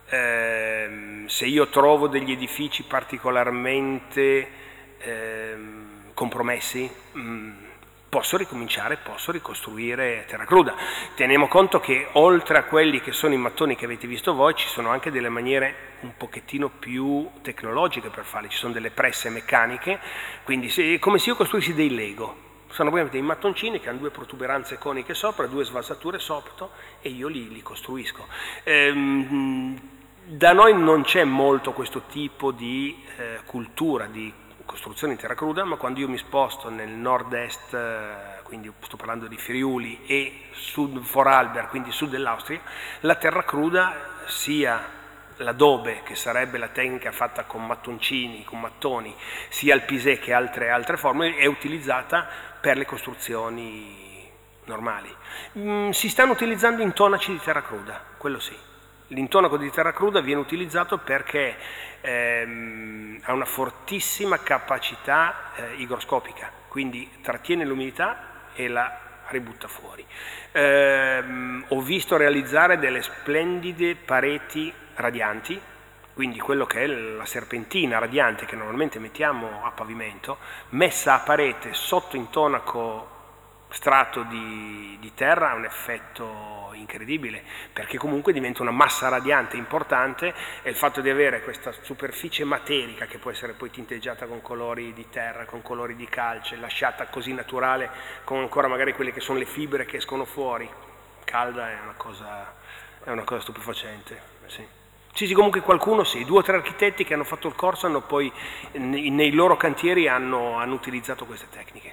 Eh, se io trovo degli edifici particolarmente eh, compromessi, mh, posso ricominciare, posso ricostruire terra cruda. Teniamo conto che oltre a quelli che sono i mattoni che avete visto voi, ci sono anche delle maniere un pochettino più tecnologiche per farle, ci sono delle presse meccaniche, quindi se, come se io costruissi dei Lego. Sono praticamente dei mattoncini che hanno due protuberanze coniche sopra, due svasature sotto e io li, li costruisco. Ehm, da noi non c'è molto questo tipo di eh, cultura, di costruzione in terra cruda, ma quando io mi sposto nel nord-est, quindi sto parlando di Friuli e sud Vorarlberg, quindi sud dell'Austria, la terra cruda, sia l'adobe, che sarebbe la tecnica fatta con mattoncini, con mattoni, sia il pisé che altre, altre forme, è utilizzata per le costruzioni normali. Mm, si stanno utilizzando intonaci di terra cruda, quello sì. L'intonaco di terra cruda viene utilizzato perché ehm, ha una fortissima capacità eh, igroscopica, quindi trattiene l'umidità e la ributta fuori. Ehm, ho visto realizzare delle splendide pareti radianti, quindi quello che è la serpentina radiante che normalmente mettiamo a pavimento, messa a parete sotto intonaco strato di, di terra ha un effetto incredibile, perché comunque diventa una massa radiante importante e il fatto di avere questa superficie materica che può essere poi tinteggiata con colori di terra, con colori di calce, lasciata così naturale, con ancora magari quelle che sono le fibre che escono fuori, calda, è una cosa, è una cosa stupefacente. Sì. Sì, sì, comunque qualcuno, sì, due o tre architetti che hanno fatto il corso hanno poi nei, nei loro cantieri hanno, hanno utilizzato queste tecniche.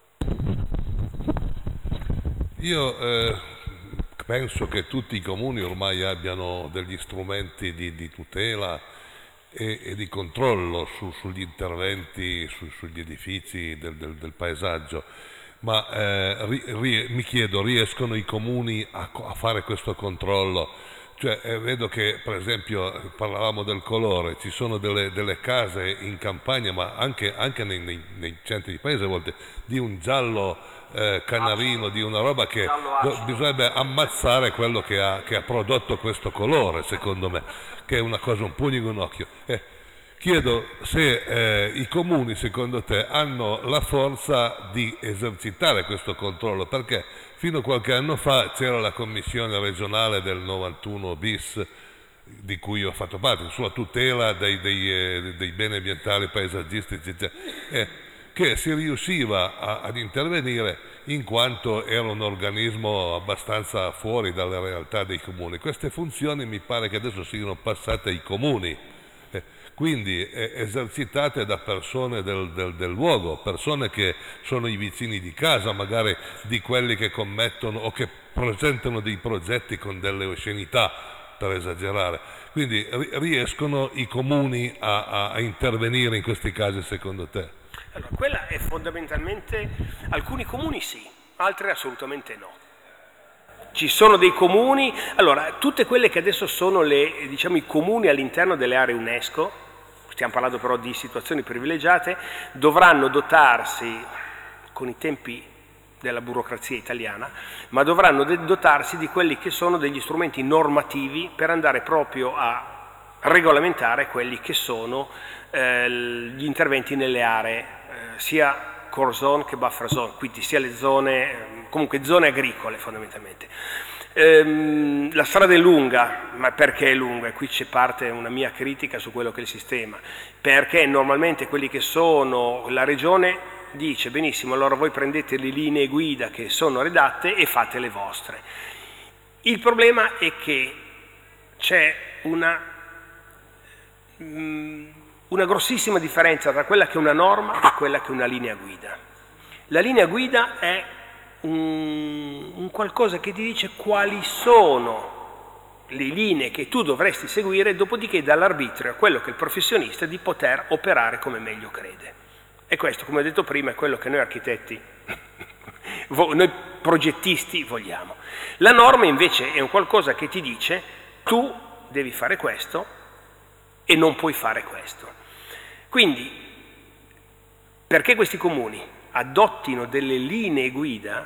Io eh, penso che tutti i comuni ormai abbiano degli strumenti di, di tutela e, e di controllo su, sugli interventi, su, sugli edifici del, del, del paesaggio, ma eh, ri, ri, mi chiedo, riescono i comuni a, a fare questo controllo? Cioè, eh, vedo che, per esempio, parlavamo del colore, ci sono delle, delle case in campagna, ma anche, anche nei, nei, nei centri di paese a volte, di un giallo eh, canarino, di una roba che do, bisognerebbe ammazzare quello che ha, che ha prodotto questo colore, secondo me, che è una cosa un pugno in un occhio. Eh, chiedo se eh, i comuni, secondo te, hanno la forza di esercitare questo controllo, perché fino a qualche anno fa c'era la commissione regionale del novantuno bis, di cui ho fatto parte, sulla tutela dei, dei, eh, dei beni ambientali, paesaggistici, eh, che si riusciva a, ad intervenire in quanto era un organismo abbastanza fuori dalle realtà dei comuni. Queste funzioni mi pare che adesso siano passate ai comuni, eh, quindi eh, esercitate da persone del, del, del luogo, persone che sono i vicini di casa, magari di quelli che commettono o che presentano dei progetti con delle oscenità, per esagerare. Quindi riescono i comuni a, a, a intervenire in questi casi, secondo te? Allora, quella è fondamentalmente, alcuni comuni sì, altri assolutamente no. Ci sono dei comuni, allora, tutte quelle che adesso sono le, diciamo, i comuni all'interno delle aree UNESCO, stiamo parlando però di situazioni privilegiate, dovranno dotarsi, con i tempi della burocrazia italiana, ma dovranno dotarsi di quelli che sono degli strumenti normativi per andare proprio a regolamentare quelli che sono eh, gli interventi nelle aree, eh, sia core zone che buffer zone, quindi sia le zone, comunque zone agricole fondamentalmente. Ehm, la strada è lunga, ma perché è lunga? E qui c'è parte una mia critica su quello che è il sistema, perché normalmente quelli che sono, la regione dice benissimo, allora voi prendete le linee guida che sono redatte e fate le vostre. Il problema è che c'è una, una grossissima differenza tra quella che è una norma e quella che è una linea guida. La linea guida è un, un qualcosa che ti dice quali sono le linee che tu dovresti seguire, dopodiché dall'arbitrio a quello che è il professionista di poter operare come meglio crede. E questo, come ho detto prima, è quello che noi architetti, noi progettisti vogliamo. La norma invece è un qualcosa che ti dice tu devi fare questo e non puoi fare questo. Quindi, perché questi comuni adottino delle linee guida,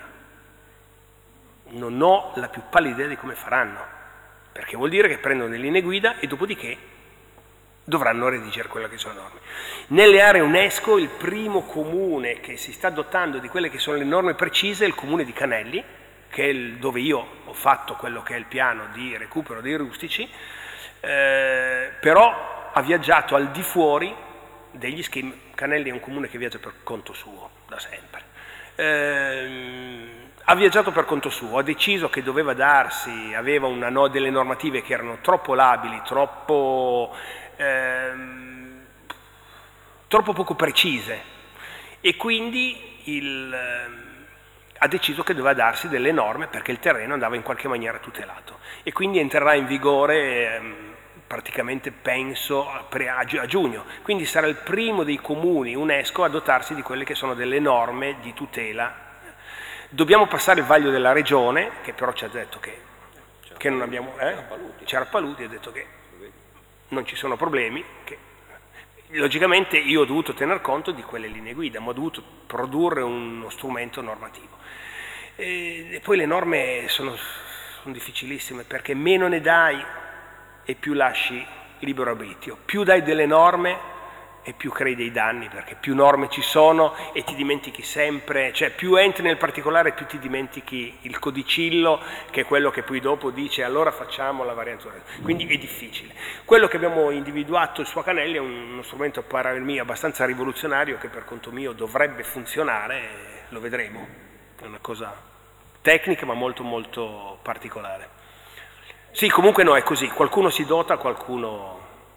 non ho la più pallida idea di come faranno, perché vuol dire che prendono le linee guida e dopodiché dovranno redigere quelle che sono norme. Nelle aree UNESCO il primo comune che si sta dotando di quelle che sono le norme precise è il comune di Canelli, che è il, dove io ho fatto quello che è il piano di recupero dei rustici, eh, però ha viaggiato al di fuori degli schemi. Canelli è un comune che viaggia per conto suo da sempre. Eh, ha viaggiato per conto suo, ha deciso che doveva darsi, aveva una, no, delle normative che erano troppo labili, troppo Ehm, troppo poco precise e quindi il, ehm, ha deciso che doveva darsi delle norme perché il terreno andava in qualche maniera tutelato e quindi entrerà in vigore ehm, praticamente penso a, a, a giugno, quindi sarà il primo dei comuni UNESCO a dotarsi di quelle che sono delle norme di tutela. Dobbiamo passare il vaglio della regione, che però ci ha detto che, che non abbiamo, eh? c'era Paluti, ha detto che non ci sono problemi, che logicamente io ho dovuto tener conto di quelle linee guida, ma ho dovuto produrre uno strumento normativo. E, e poi le norme sono, sono difficilissime, perché meno ne dai e più lasci libero arbitrio, più dai delle norme e più crei dei danni, perché più norme ci sono e ti dimentichi sempre, cioè più entri nel particolare più ti dimentichi il codicillo, che è quello che poi dopo dice allora facciamo la variante, quindi è difficile. Quello che abbiamo individuato su Canelli è uno strumento per me abbastanza rivoluzionario che per conto mio dovrebbe funzionare, lo vedremo, è una cosa tecnica ma molto molto particolare. Sì, comunque no, è così, qualcuno si dota, qualcuno...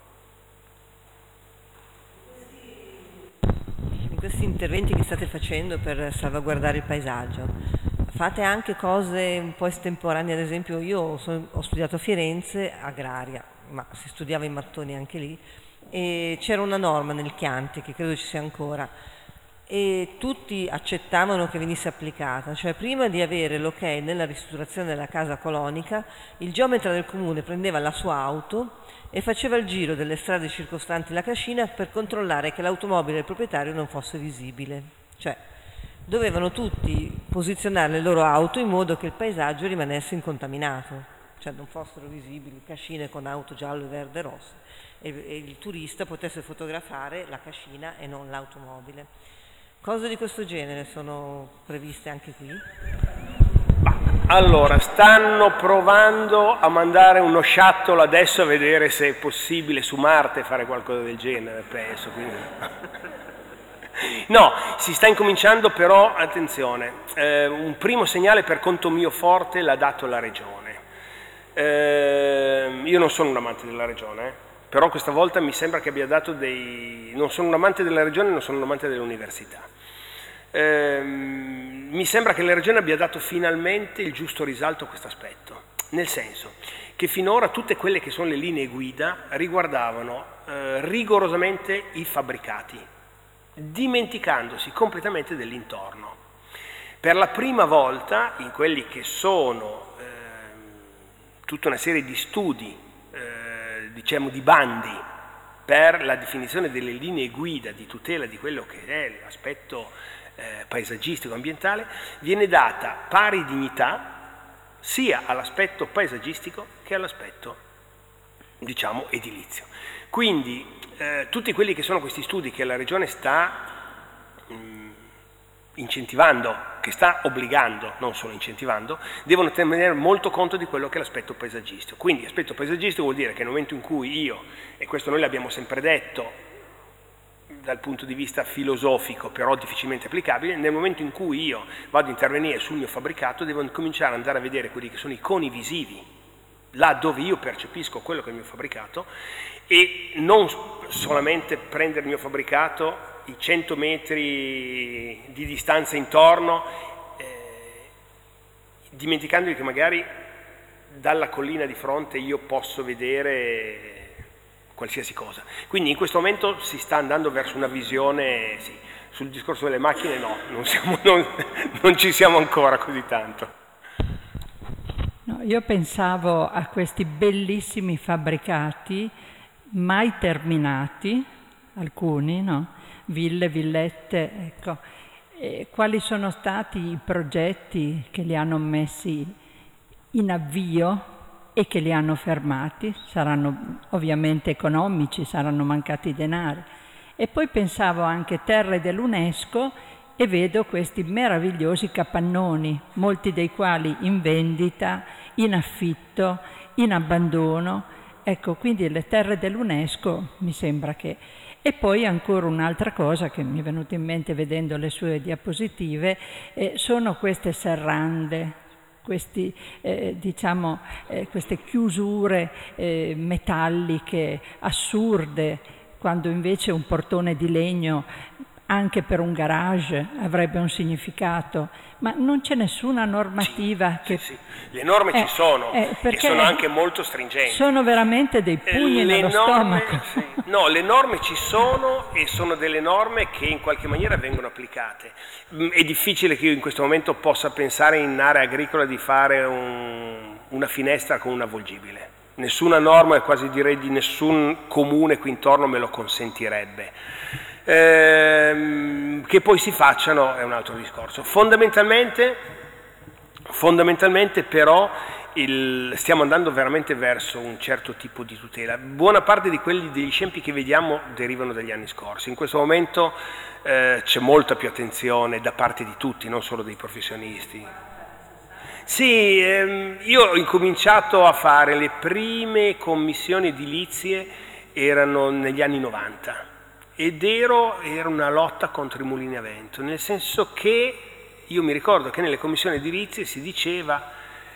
Questi interventi che state facendo per salvaguardare il paesaggio, fate anche cose un po' estemporanee, ad esempio io sono, ho studiato a Firenze, agraria, ma si studiava in mattoni anche lì, e c'era una norma nel Chianti, che credo ci sia ancora, e tutti accettavano che venisse applicata, cioè prima di avere l'ok nella ristrutturazione della casa colonica, il geometra del comune prendeva la sua auto e faceva il giro delle strade circostanti la cascina per controllare che l'automobile del proprietario non fosse visibile, cioè dovevano tutti posizionare le loro auto in modo che il paesaggio rimanesse incontaminato, cioè non fossero visibili cascine con auto giallo, verde e rosse, e, e il turista potesse fotografare la cascina e non l'automobile. Cose di questo genere sono previste anche qui? Allora, stanno provando a mandare uno shuttle adesso a vedere se è possibile su Marte fare qualcosa del genere, penso. Quindi... No, si sta incominciando però, attenzione, eh, un primo segnale per conto mio forte l'ha dato la Regione. Eh, io non sono un amante della Regione, eh, però questa volta mi sembra che abbia dato dei... Non sono un amante della Regione, non sono un amante dell'università. Eh, mi sembra che la Regione abbia dato finalmente il giusto risalto a questo aspetto, nel senso che finora tutte quelle che sono le linee guida riguardavano eh, rigorosamente i fabbricati, dimenticandosi completamente dell'intorno. Per la prima volta in quelli che sono eh, tutta una serie di studi, eh, diciamo di bandi per la definizione delle linee guida di tutela di quello che è l'aspetto Eh, paesaggistico, ambientale, viene data pari dignità sia all'aspetto paesaggistico che all'aspetto, diciamo, edilizio. Quindi eh, tutti quelli che sono questi studi che la Regione sta mh, incentivando, che sta obbligando, non solo incentivando, devono tenere molto conto di quello che è l'aspetto paesaggistico. Quindi aspetto paesaggistico vuol dire che nel momento in cui io, e questo noi l'abbiamo sempre detto, dal punto di vista filosofico, però difficilmente applicabile, nel momento in cui io vado a intervenire sul mio fabbricato devo cominciare ad andare a vedere quelli che sono i coni visivi, là dove io percepisco quello che è il mio fabbricato, e non solamente prendere il mio fabbricato, i cento metri di distanza intorno, eh, dimenticandomi che magari dalla collina di fronte io posso vedere qualsiasi cosa. Quindi in questo momento si sta andando verso una visione, sì, sul discorso delle macchine no, non, siamo, non, non ci siamo ancora così tanto. No, io pensavo a questi bellissimi fabbricati mai terminati, alcuni, no? Ville, villette, ecco. E quali sono stati i progetti che li hanno messi in avvio e che li hanno fermati? Saranno ovviamente economici, saranno mancati denari. E poi pensavo anche terre dell'UNESCO e vedo questi meravigliosi capannoni, molti dei quali in vendita, in affitto, in abbandono. Ecco, quindi le terre dell'UNESCO mi sembra che... E poi ancora un'altra cosa che mi è venuta in mente vedendo le sue diapositive, eh, sono queste serrande, Questi, eh, diciamo, eh, queste chiusure eh, metalliche assurde, quando invece un portone di legno anche per un garage avrebbe un significato, ma non c'è nessuna normativa sì, che... Sì, sì. Le norme eh, ci sono eh, e sono anche molto stringenti. Sono veramente dei pugni le nello norme, stomaco. Sì. No, le norme ci sono e sono delle norme che in qualche maniera vengono applicate. È difficile che io in questo momento possa pensare in area agricola di fare un, una finestra con un avvolgibile. Nessuna norma, e quasi direi di nessun comune qui intorno me lo consentirebbe. Ehm, che poi si facciano è un altro discorso. Fondamentalmente, fondamentalmente però il, stiamo andando veramente verso un certo tipo di tutela. Buona parte di quelli degli scempi che vediamo derivano dagli anni scorsi. In questo momento eh, c'è molta più attenzione da parte di tutti, non solo dei professionisti. Sì, ehm, io ho incominciato a fare le prime commissioni edilizie, erano negli anni novanta. Ed ero, era una lotta contro i mulini a vento, nel senso che io mi ricordo che nelle commissioni edilizie si diceva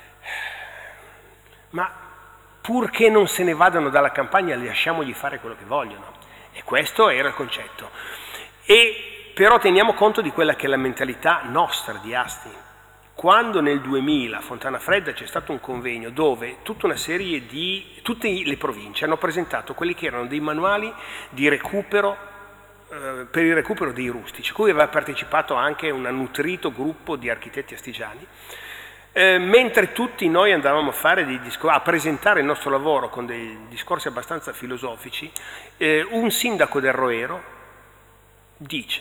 ma purché non se ne vadano dalla campagna lasciamogli fare quello che vogliono, e questo era il concetto. E però teniamo conto di quella che è la mentalità nostra di Asti, Quando nel duemila a Fontana Fredda c'è stato un convegno dove tutta una serie di, tutte le province hanno presentato quelli che erano dei manuali di recupero, eh, per il recupero dei rustici, a cui aveva partecipato anche un nutrito gruppo di architetti astigiani, eh, mentre tutti noi andavamo a, fare dei discor- a presentare il nostro lavoro con dei discorsi abbastanza filosofici, eh, un sindaco del Roero dice: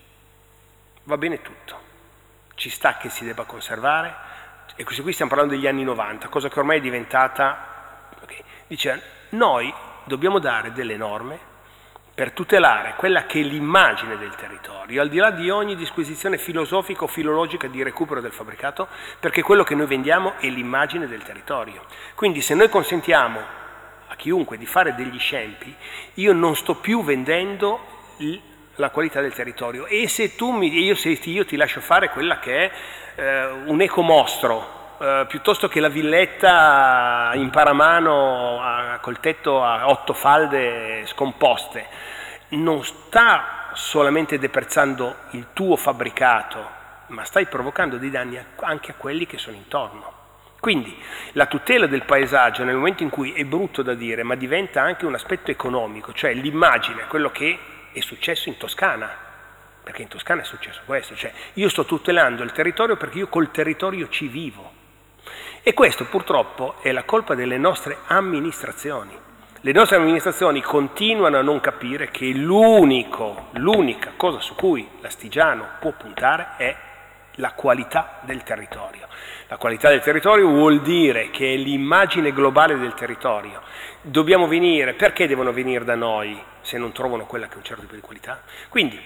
va bene tutto, ci sta che si debba conservare, e questo qui stiamo parlando degli anni novanta, cosa che ormai è diventata, okay. Dice: noi dobbiamo dare delle norme per tutelare quella che è l'immagine del territorio, al di là di ogni disquisizione filosofica o filologica di recupero del fabbricato, perché quello che noi vendiamo è l'immagine del territorio. Quindi se noi consentiamo a chiunque di fare degli scempi, io non sto più vendendo il la qualità del territorio, e se tu mi, io, se io ti lascio fare quella che è eh, un ecomostro, eh, piuttosto che la villetta in paramano a, col tetto a otto falde scomposte, non sta solamente deprezzando il tuo fabbricato, ma stai provocando dei danni anche a quelli che sono intorno. Quindi la tutela del paesaggio, nel momento in cui è brutto da dire, ma diventa anche un aspetto economico, cioè l'immagine, quello che è successo in Toscana, perché in Toscana è successo questo, cioè io sto tutelando il territorio perché io col territorio ci vivo, e questo purtroppo è la colpa delle nostre amministrazioni. Le nostre amministrazioni continuano a non capire che l'unico, l'unica cosa su cui l'Astigiano può puntare è la qualità del territorio. La qualità del territorio vuol dire che è l'immagine globale del territorio. Dobbiamo venire, perché devono venire da noi se non trovano quella che è un certo tipo di qualità? Quindi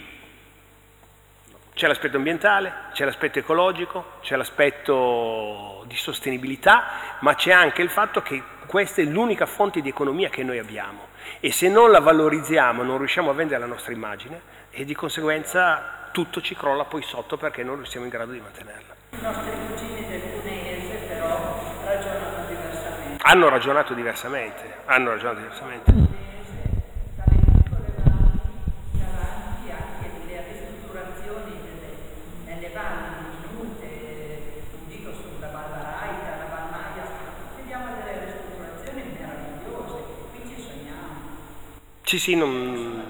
c'è l'aspetto ambientale, c'è l'aspetto ecologico, c'è l'aspetto di sostenibilità, ma c'è anche il fatto che questa è l'unica fonte di economia che noi abbiamo, e se non la valorizziamo non riusciamo a vendere la nostra immagine, e di conseguenza tutto ci crolla poi sotto perché non siamo in grado di mantenerla. I nostri cugini del Cuneese però ragionano diversamente. Hanno ragionato diversamente, hanno ragionato diversamente. Sì, sì, non...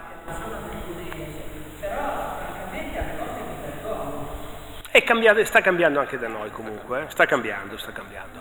È cambiato, sta cambiando anche da noi comunque, eh? sta cambiando, sta cambiando.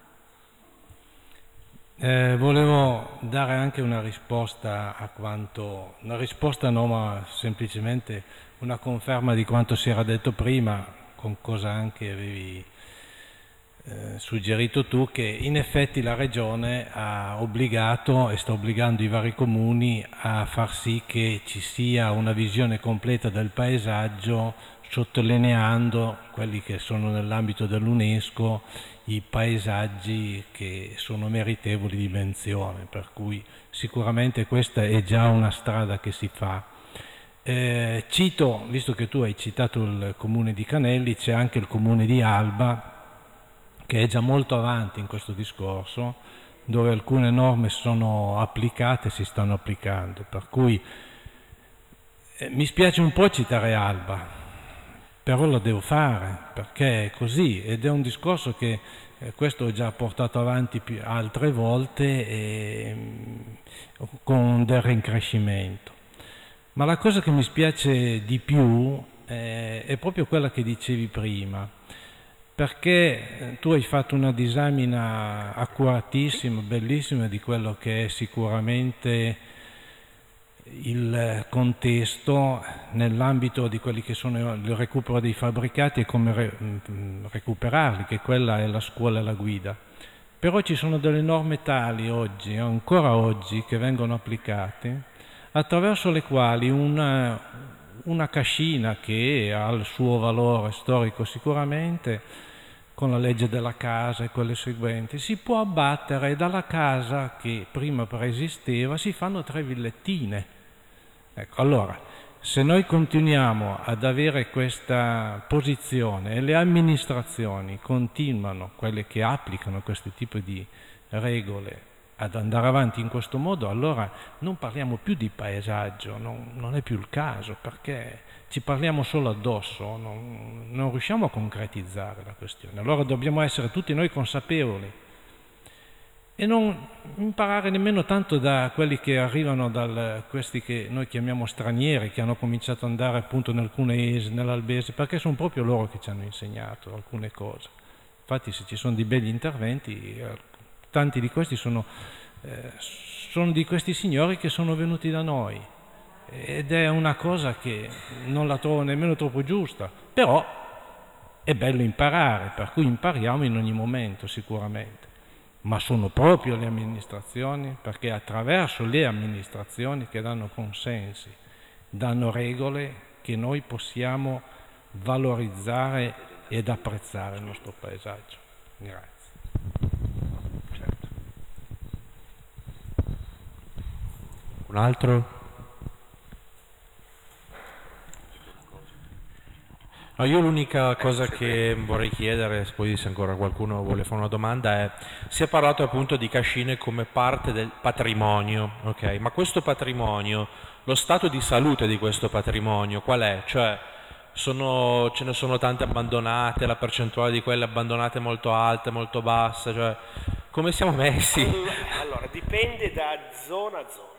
Eh, volevo dare anche una risposta a quanto, una risposta no, ma semplicemente una conferma di quanto si era detto prima, con cosa anche avevi Eh, suggerito tu, che in effetti la Regione ha obbligato e sta obbligando i vari comuni a far sì che ci sia una visione completa del paesaggio, sottolineando quelli che sono nell'ambito dell'UNESCO i paesaggi che sono meritevoli di menzione, per cui sicuramente questa è già una strada che si fa. Eh, cito, visto che tu hai citato il comune di Canelli, c'è anche il comune di Alba, che è già molto avanti in questo discorso, dove alcune norme sono applicate e si stanno applicando, per cui eh, mi spiace un po' citare Alba, però lo devo fare, perché è così, ed è un discorso che eh, questo ho già portato avanti più, altre volte e, con del rincrescimento. Ma la cosa che mi spiace di più eh, è proprio quella che dicevi prima, perché tu hai fatto una disamina accuratissima, bellissima di quello che è sicuramente il contesto nell'ambito di quelli che sono il recupero dei fabbricati e come re, recuperarli, che quella è la scuola e la guida. Però ci sono delle norme tali oggi, ancora oggi, che vengono applicate, attraverso le quali una una cascina che ha il suo valore storico sicuramente, con la legge della casa e quelle seguenti, si può abbattere, e dalla casa che prima preesisteva si fanno tre villettine. Ecco, allora, se noi continuiamo ad avere questa posizione e le amministrazioni continuano, quelle che applicano questo tipo di regole, ad andare avanti in questo modo, allora non parliamo più di paesaggio, non, non è più il caso, perché ci parliamo solo addosso, non, non riusciamo a concretizzare la questione. Allora dobbiamo essere tutti noi consapevoli e non imparare nemmeno tanto da quelli che arrivano, da questi che noi chiamiamo stranieri, che hanno cominciato ad andare appunto nel cuneese, nell'albese, perché sono proprio loro che ci hanno insegnato alcune cose. Infatti se ci sono dei begli interventi, tanti di questi sono, eh, sono di questi signori che sono venuti da noi, ed è una cosa che non la trovo nemmeno troppo giusta, però è bello imparare, per cui impariamo in ogni momento sicuramente, ma sono proprio le amministrazioni, perché è attraverso le amministrazioni che danno consensi, danno regole che noi possiamo valorizzare ed apprezzare il nostro paesaggio. Grazie. Certo. Un altro? No, io l'unica cosa che vorrei chiedere, poi se ancora qualcuno vuole fare una domanda, è: si è parlato appunto di Cascine come parte del patrimonio, ok? Ma questo patrimonio, lo stato di salute di questo patrimonio qual è? Cioè, sono, ce ne sono tante abbandonate, la percentuale di quelle abbandonate è molto alta, molto bassa, cioè come siamo messi? Allora, dipende da zona a zona.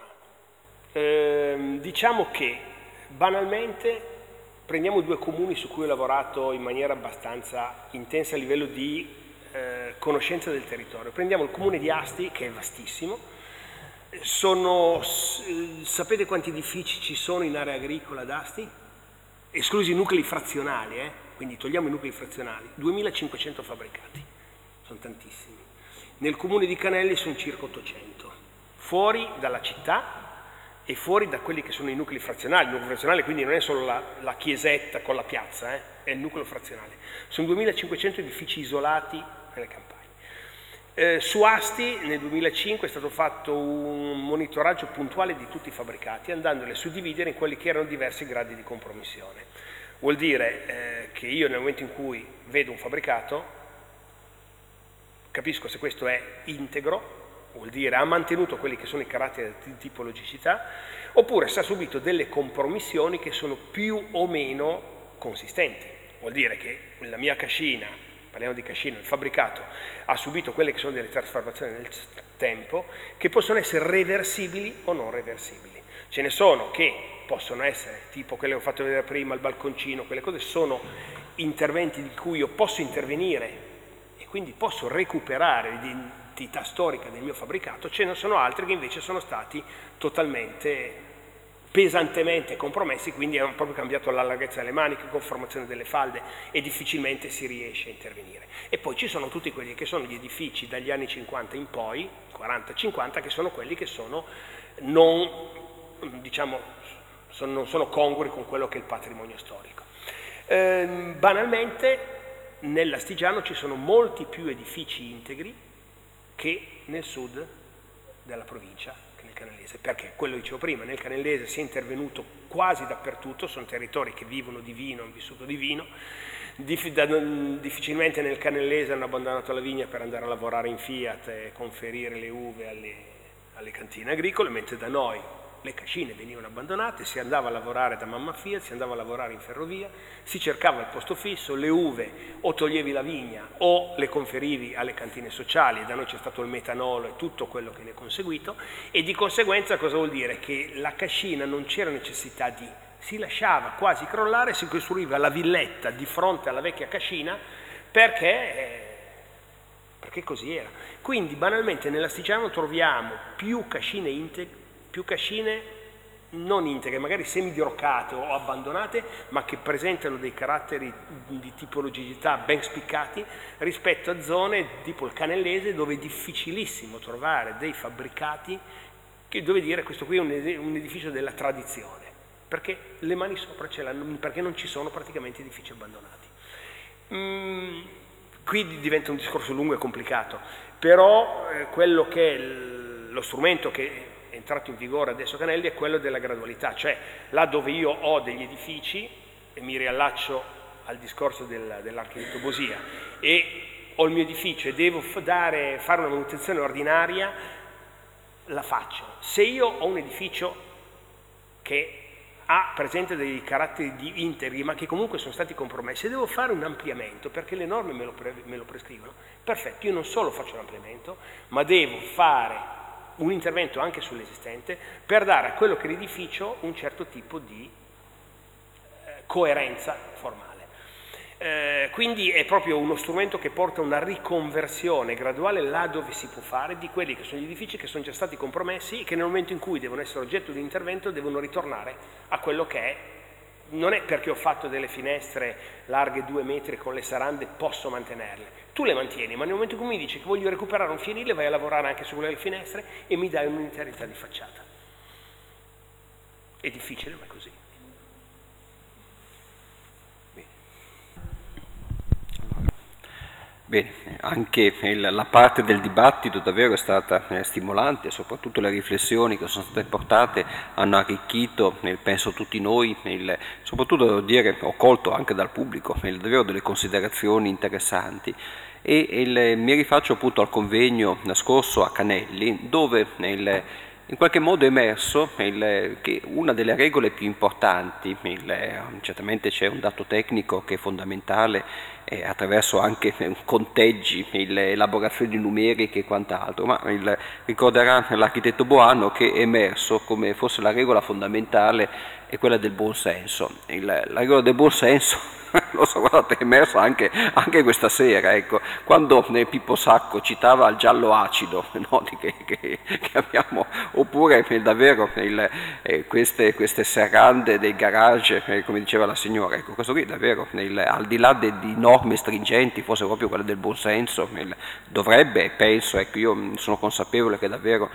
Eh, diciamo che banalmente prendiamo due comuni su cui ho lavorato in maniera abbastanza intensa a livello di eh, conoscenza del territorio. Prendiamo il comune di Asti, che è vastissimo. Sono, sapete quanti edifici ci sono in area agricola ad Asti? Esclusi i nuclei frazionali, eh? Quindi togliamo i nuclei frazionali, duemilacinquecento fabbricati, sono tantissimi. Nel comune di Canelli sono circa ottocento, fuori dalla città e fuori da quelli che sono i nuclei frazionali. Il nucleo frazionale quindi non è solo la, la chiesetta con la piazza, eh? È il nucleo frazionale. Sono duemilacinquecento edifici isolati nelle campagne. Eh, su Asti nel duemilacinque è stato fatto un monitoraggio puntuale di tutti i fabbricati, andandoli a suddividere in quelli che erano diversi gradi di compromissione. Vuol dire eh, che io nel momento in cui vedo un fabbricato capisco se questo è integro, vuol dire ha mantenuto quelli che sono i caratteri di tipologicità, oppure se ha subito delle compromissioni che sono più o meno consistenti. Vuol dire che la mia cascina, parliamo di cascina, il fabbricato ha subito quelle che sono delle trasformazioni nel tempo che possono essere reversibili o non reversibili. Ce ne sono che possono essere, tipo quelle che ho fatto vedere prima, il balconcino, quelle cose sono interventi di cui io posso intervenire e quindi posso recuperare l'identità storica del mio fabbricato. Ce ne sono altri che invece sono stati totalmente pesantemente compromessi, quindi hanno proprio cambiato la larghezza delle maniche, conformazione delle falde e difficilmente si riesce a intervenire. E poi ci sono tutti quelli che sono gli edifici dagli anni cinquanta in poi, quaranta cinquanta, che sono quelli che sono non, diciamo, sono, non sono congrui con quello che è il patrimonio storico. Eh, banalmente nell'Astigiano ci sono molti più edifici integri che nel sud della provincia, nel Canellese, perché quello dicevo prima, nel Canellese si è intervenuto quasi dappertutto, sono territori che vivono di vino, hanno vissuto di vino, Dif- da, difficilmente nel Canellese hanno abbandonato la vigna per andare a lavorare in Fiat e conferire le uve alle, alle cantine agricole, mentre da noi le cascine venivano abbandonate, si andava a lavorare da mamma Fiat, si andava a lavorare in ferrovia, si cercava il posto fisso, le uve o toglievi la vigna o le conferivi alle cantine sociali, e da noi c'è stato il metanolo e tutto quello che ne è conseguito, e di conseguenza cosa vuol dire? Che la cascina non c'era necessità di, si lasciava quasi crollare, si costruiva la villetta di fronte alla vecchia cascina perché, eh, perché così era. Quindi banalmente nell'Astigiano troviamo più cascine integre, più cascine non integre, magari semidroccate o abbandonate, ma che presentano dei caratteri di tipologicità ben spiccati rispetto a zone tipo il Canellese, dove è difficilissimo trovare dei fabbricati che, dove dire, questo qui è un, un edificio della tradizione, perché le mani sopra ce l'hanno, perché non ci sono praticamente edifici abbandonati. Mm, qui diventa un discorso lungo e complicato, però eh, quello che è lo strumento che è entrato in vigore adesso Canelli è quello della gradualità, cioè là dove io ho degli edifici, e mi riallaccio al discorso del, dell'architetto Bosia, e ho il mio edificio e devo dare, fare una manutenzione ordinaria, la faccio. Se io ho un edificio che ha presente dei caratteri di integri, ma che comunque sono stati compromessi, e devo fare un ampliamento perché le norme me lo, pre me lo prescrivono, perfetto, io non solo faccio l'ampliamento, ma devo fare un intervento anche sull'esistente per dare a quello che è l'edificio un certo tipo di eh, coerenza formale. Eh, quindi è proprio uno strumento che porta una riconversione graduale là dove si può fare di quelli che sono gli edifici che sono già stati compromessi e che nel momento in cui devono essere oggetto di intervento devono ritornare a quello che è. Non è perché ho fatto delle finestre larghe due metri con le serrande posso mantenerle. Tu le mantieni, ma nel momento in cui mi dici che voglio recuperare un fienile vai a lavorare anche su quelle finestre e mi dai un'unitarietà di facciata. È difficile, ma è così. Bene, anche il, la parte del dibattito davvero è stata eh, stimolante, soprattutto le riflessioni che sono state portate hanno arricchito, eh, penso tutti noi, il, soprattutto devo dire, ho colto anche dal pubblico il, davvero delle considerazioni interessanti e il, mi rifaccio appunto al convegno scorso a Canelli dove il, in qualche modo è emerso il, che una delle regole più importanti, il, certamente c'è un dato tecnico che è fondamentale, eh, attraverso anche conteggi, elaborazioni numeriche e quant'altro, ma il, ricorderà l'architetto Boano che è emerso come fosse la regola fondamentale è quella del buonsenso. Il, la regola del buonsenso lo so, guardate, è emerso anche, anche questa sera, ecco, quando eh, Pippo Sacco citava il giallo acido, no, che, che, che abbiamo, oppure eh, davvero il, eh, queste, queste serrande dei garage, eh, come diceva la signora, ecco, questo qui davvero, il, al di là de, di norme stringenti, forse proprio quelle del buonsenso, il, dovrebbe, penso, ecco, io sono consapevole che davvero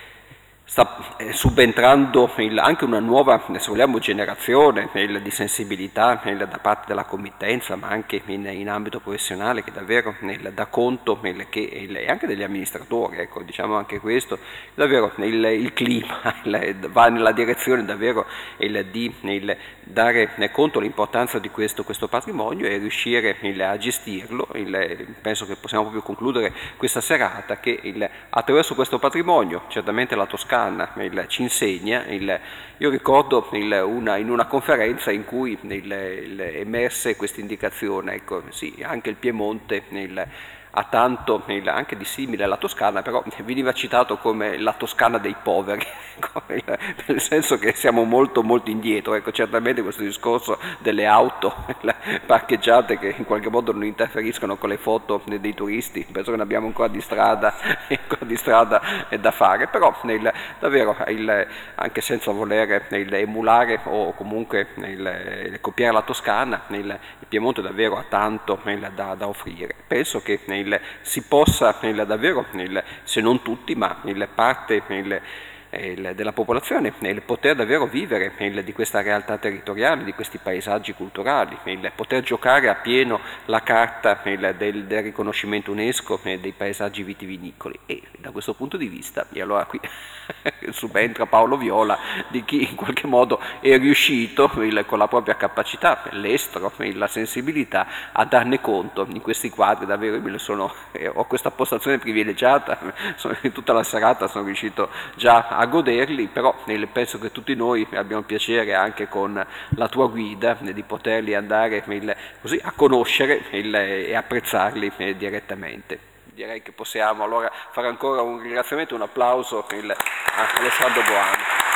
sta subentrando il, anche una nuova, se vogliamo, generazione il, di sensibilità il, da parte della committenza, ma anche in, in ambito professionale, che davvero il, dà conto il, che, il, e anche degli amministratori, ecco, diciamo anche questo, davvero il, il clima il, va nella direzione davvero il, di il, dare conto dell'importanza di questo, questo patrimonio e riuscire il, a gestirlo. Il, penso che possiamo proprio concludere questa serata che il, attraverso questo patrimonio, certamente la Toscana Il, ci insegna, il, io ricordo il, una, in una conferenza in cui il, il, emerse questa indicazione, ecco, sì, anche il Piemonte il, ha tanto, il, anche di simile alla Toscana, però veniva citato come la Toscana dei poveri, il, nel senso che siamo molto molto indietro, ecco, certamente questo discorso delle auto parcheggiate che in qualche modo non interferiscono con le foto dei turisti, penso che ne abbiamo ancora di strada, ancora di strada da fare, però il, davvero il, anche senza volere il, emulare o comunque il, il, copiare la Toscana, il, il Piemonte davvero ha tanto il, da, da offrire. Penso che il, si possa il, davvero, il, se non tutti, ma il, parte il, il, della popolazione, il poter davvero vivere il, di questa realtà territoriale, di questi paesaggi culturali, il poter giocare a pieno la carta il, del, del riconoscimento UNESCO dei paesaggi vitivinicoli. E da questo punto di vista, e allora qui subentra Paolo Viola, di chi in qualche modo è riuscito il, con la propria capacità, l'estro, la sensibilità a darne conto in questi quadri. Davvero io sono, eh, ho questa postazione privilegiata, sono, tutta la serata sono riuscito già a goderli, però eh, penso che tutti noi abbiamo piacere anche con la tua guida eh, di poterli andare il, così a conoscere il, e apprezzarli eh, direttamente. Direi che possiamo allora fare ancora un ringraziamento, un applauso il, a Alessandro Boano.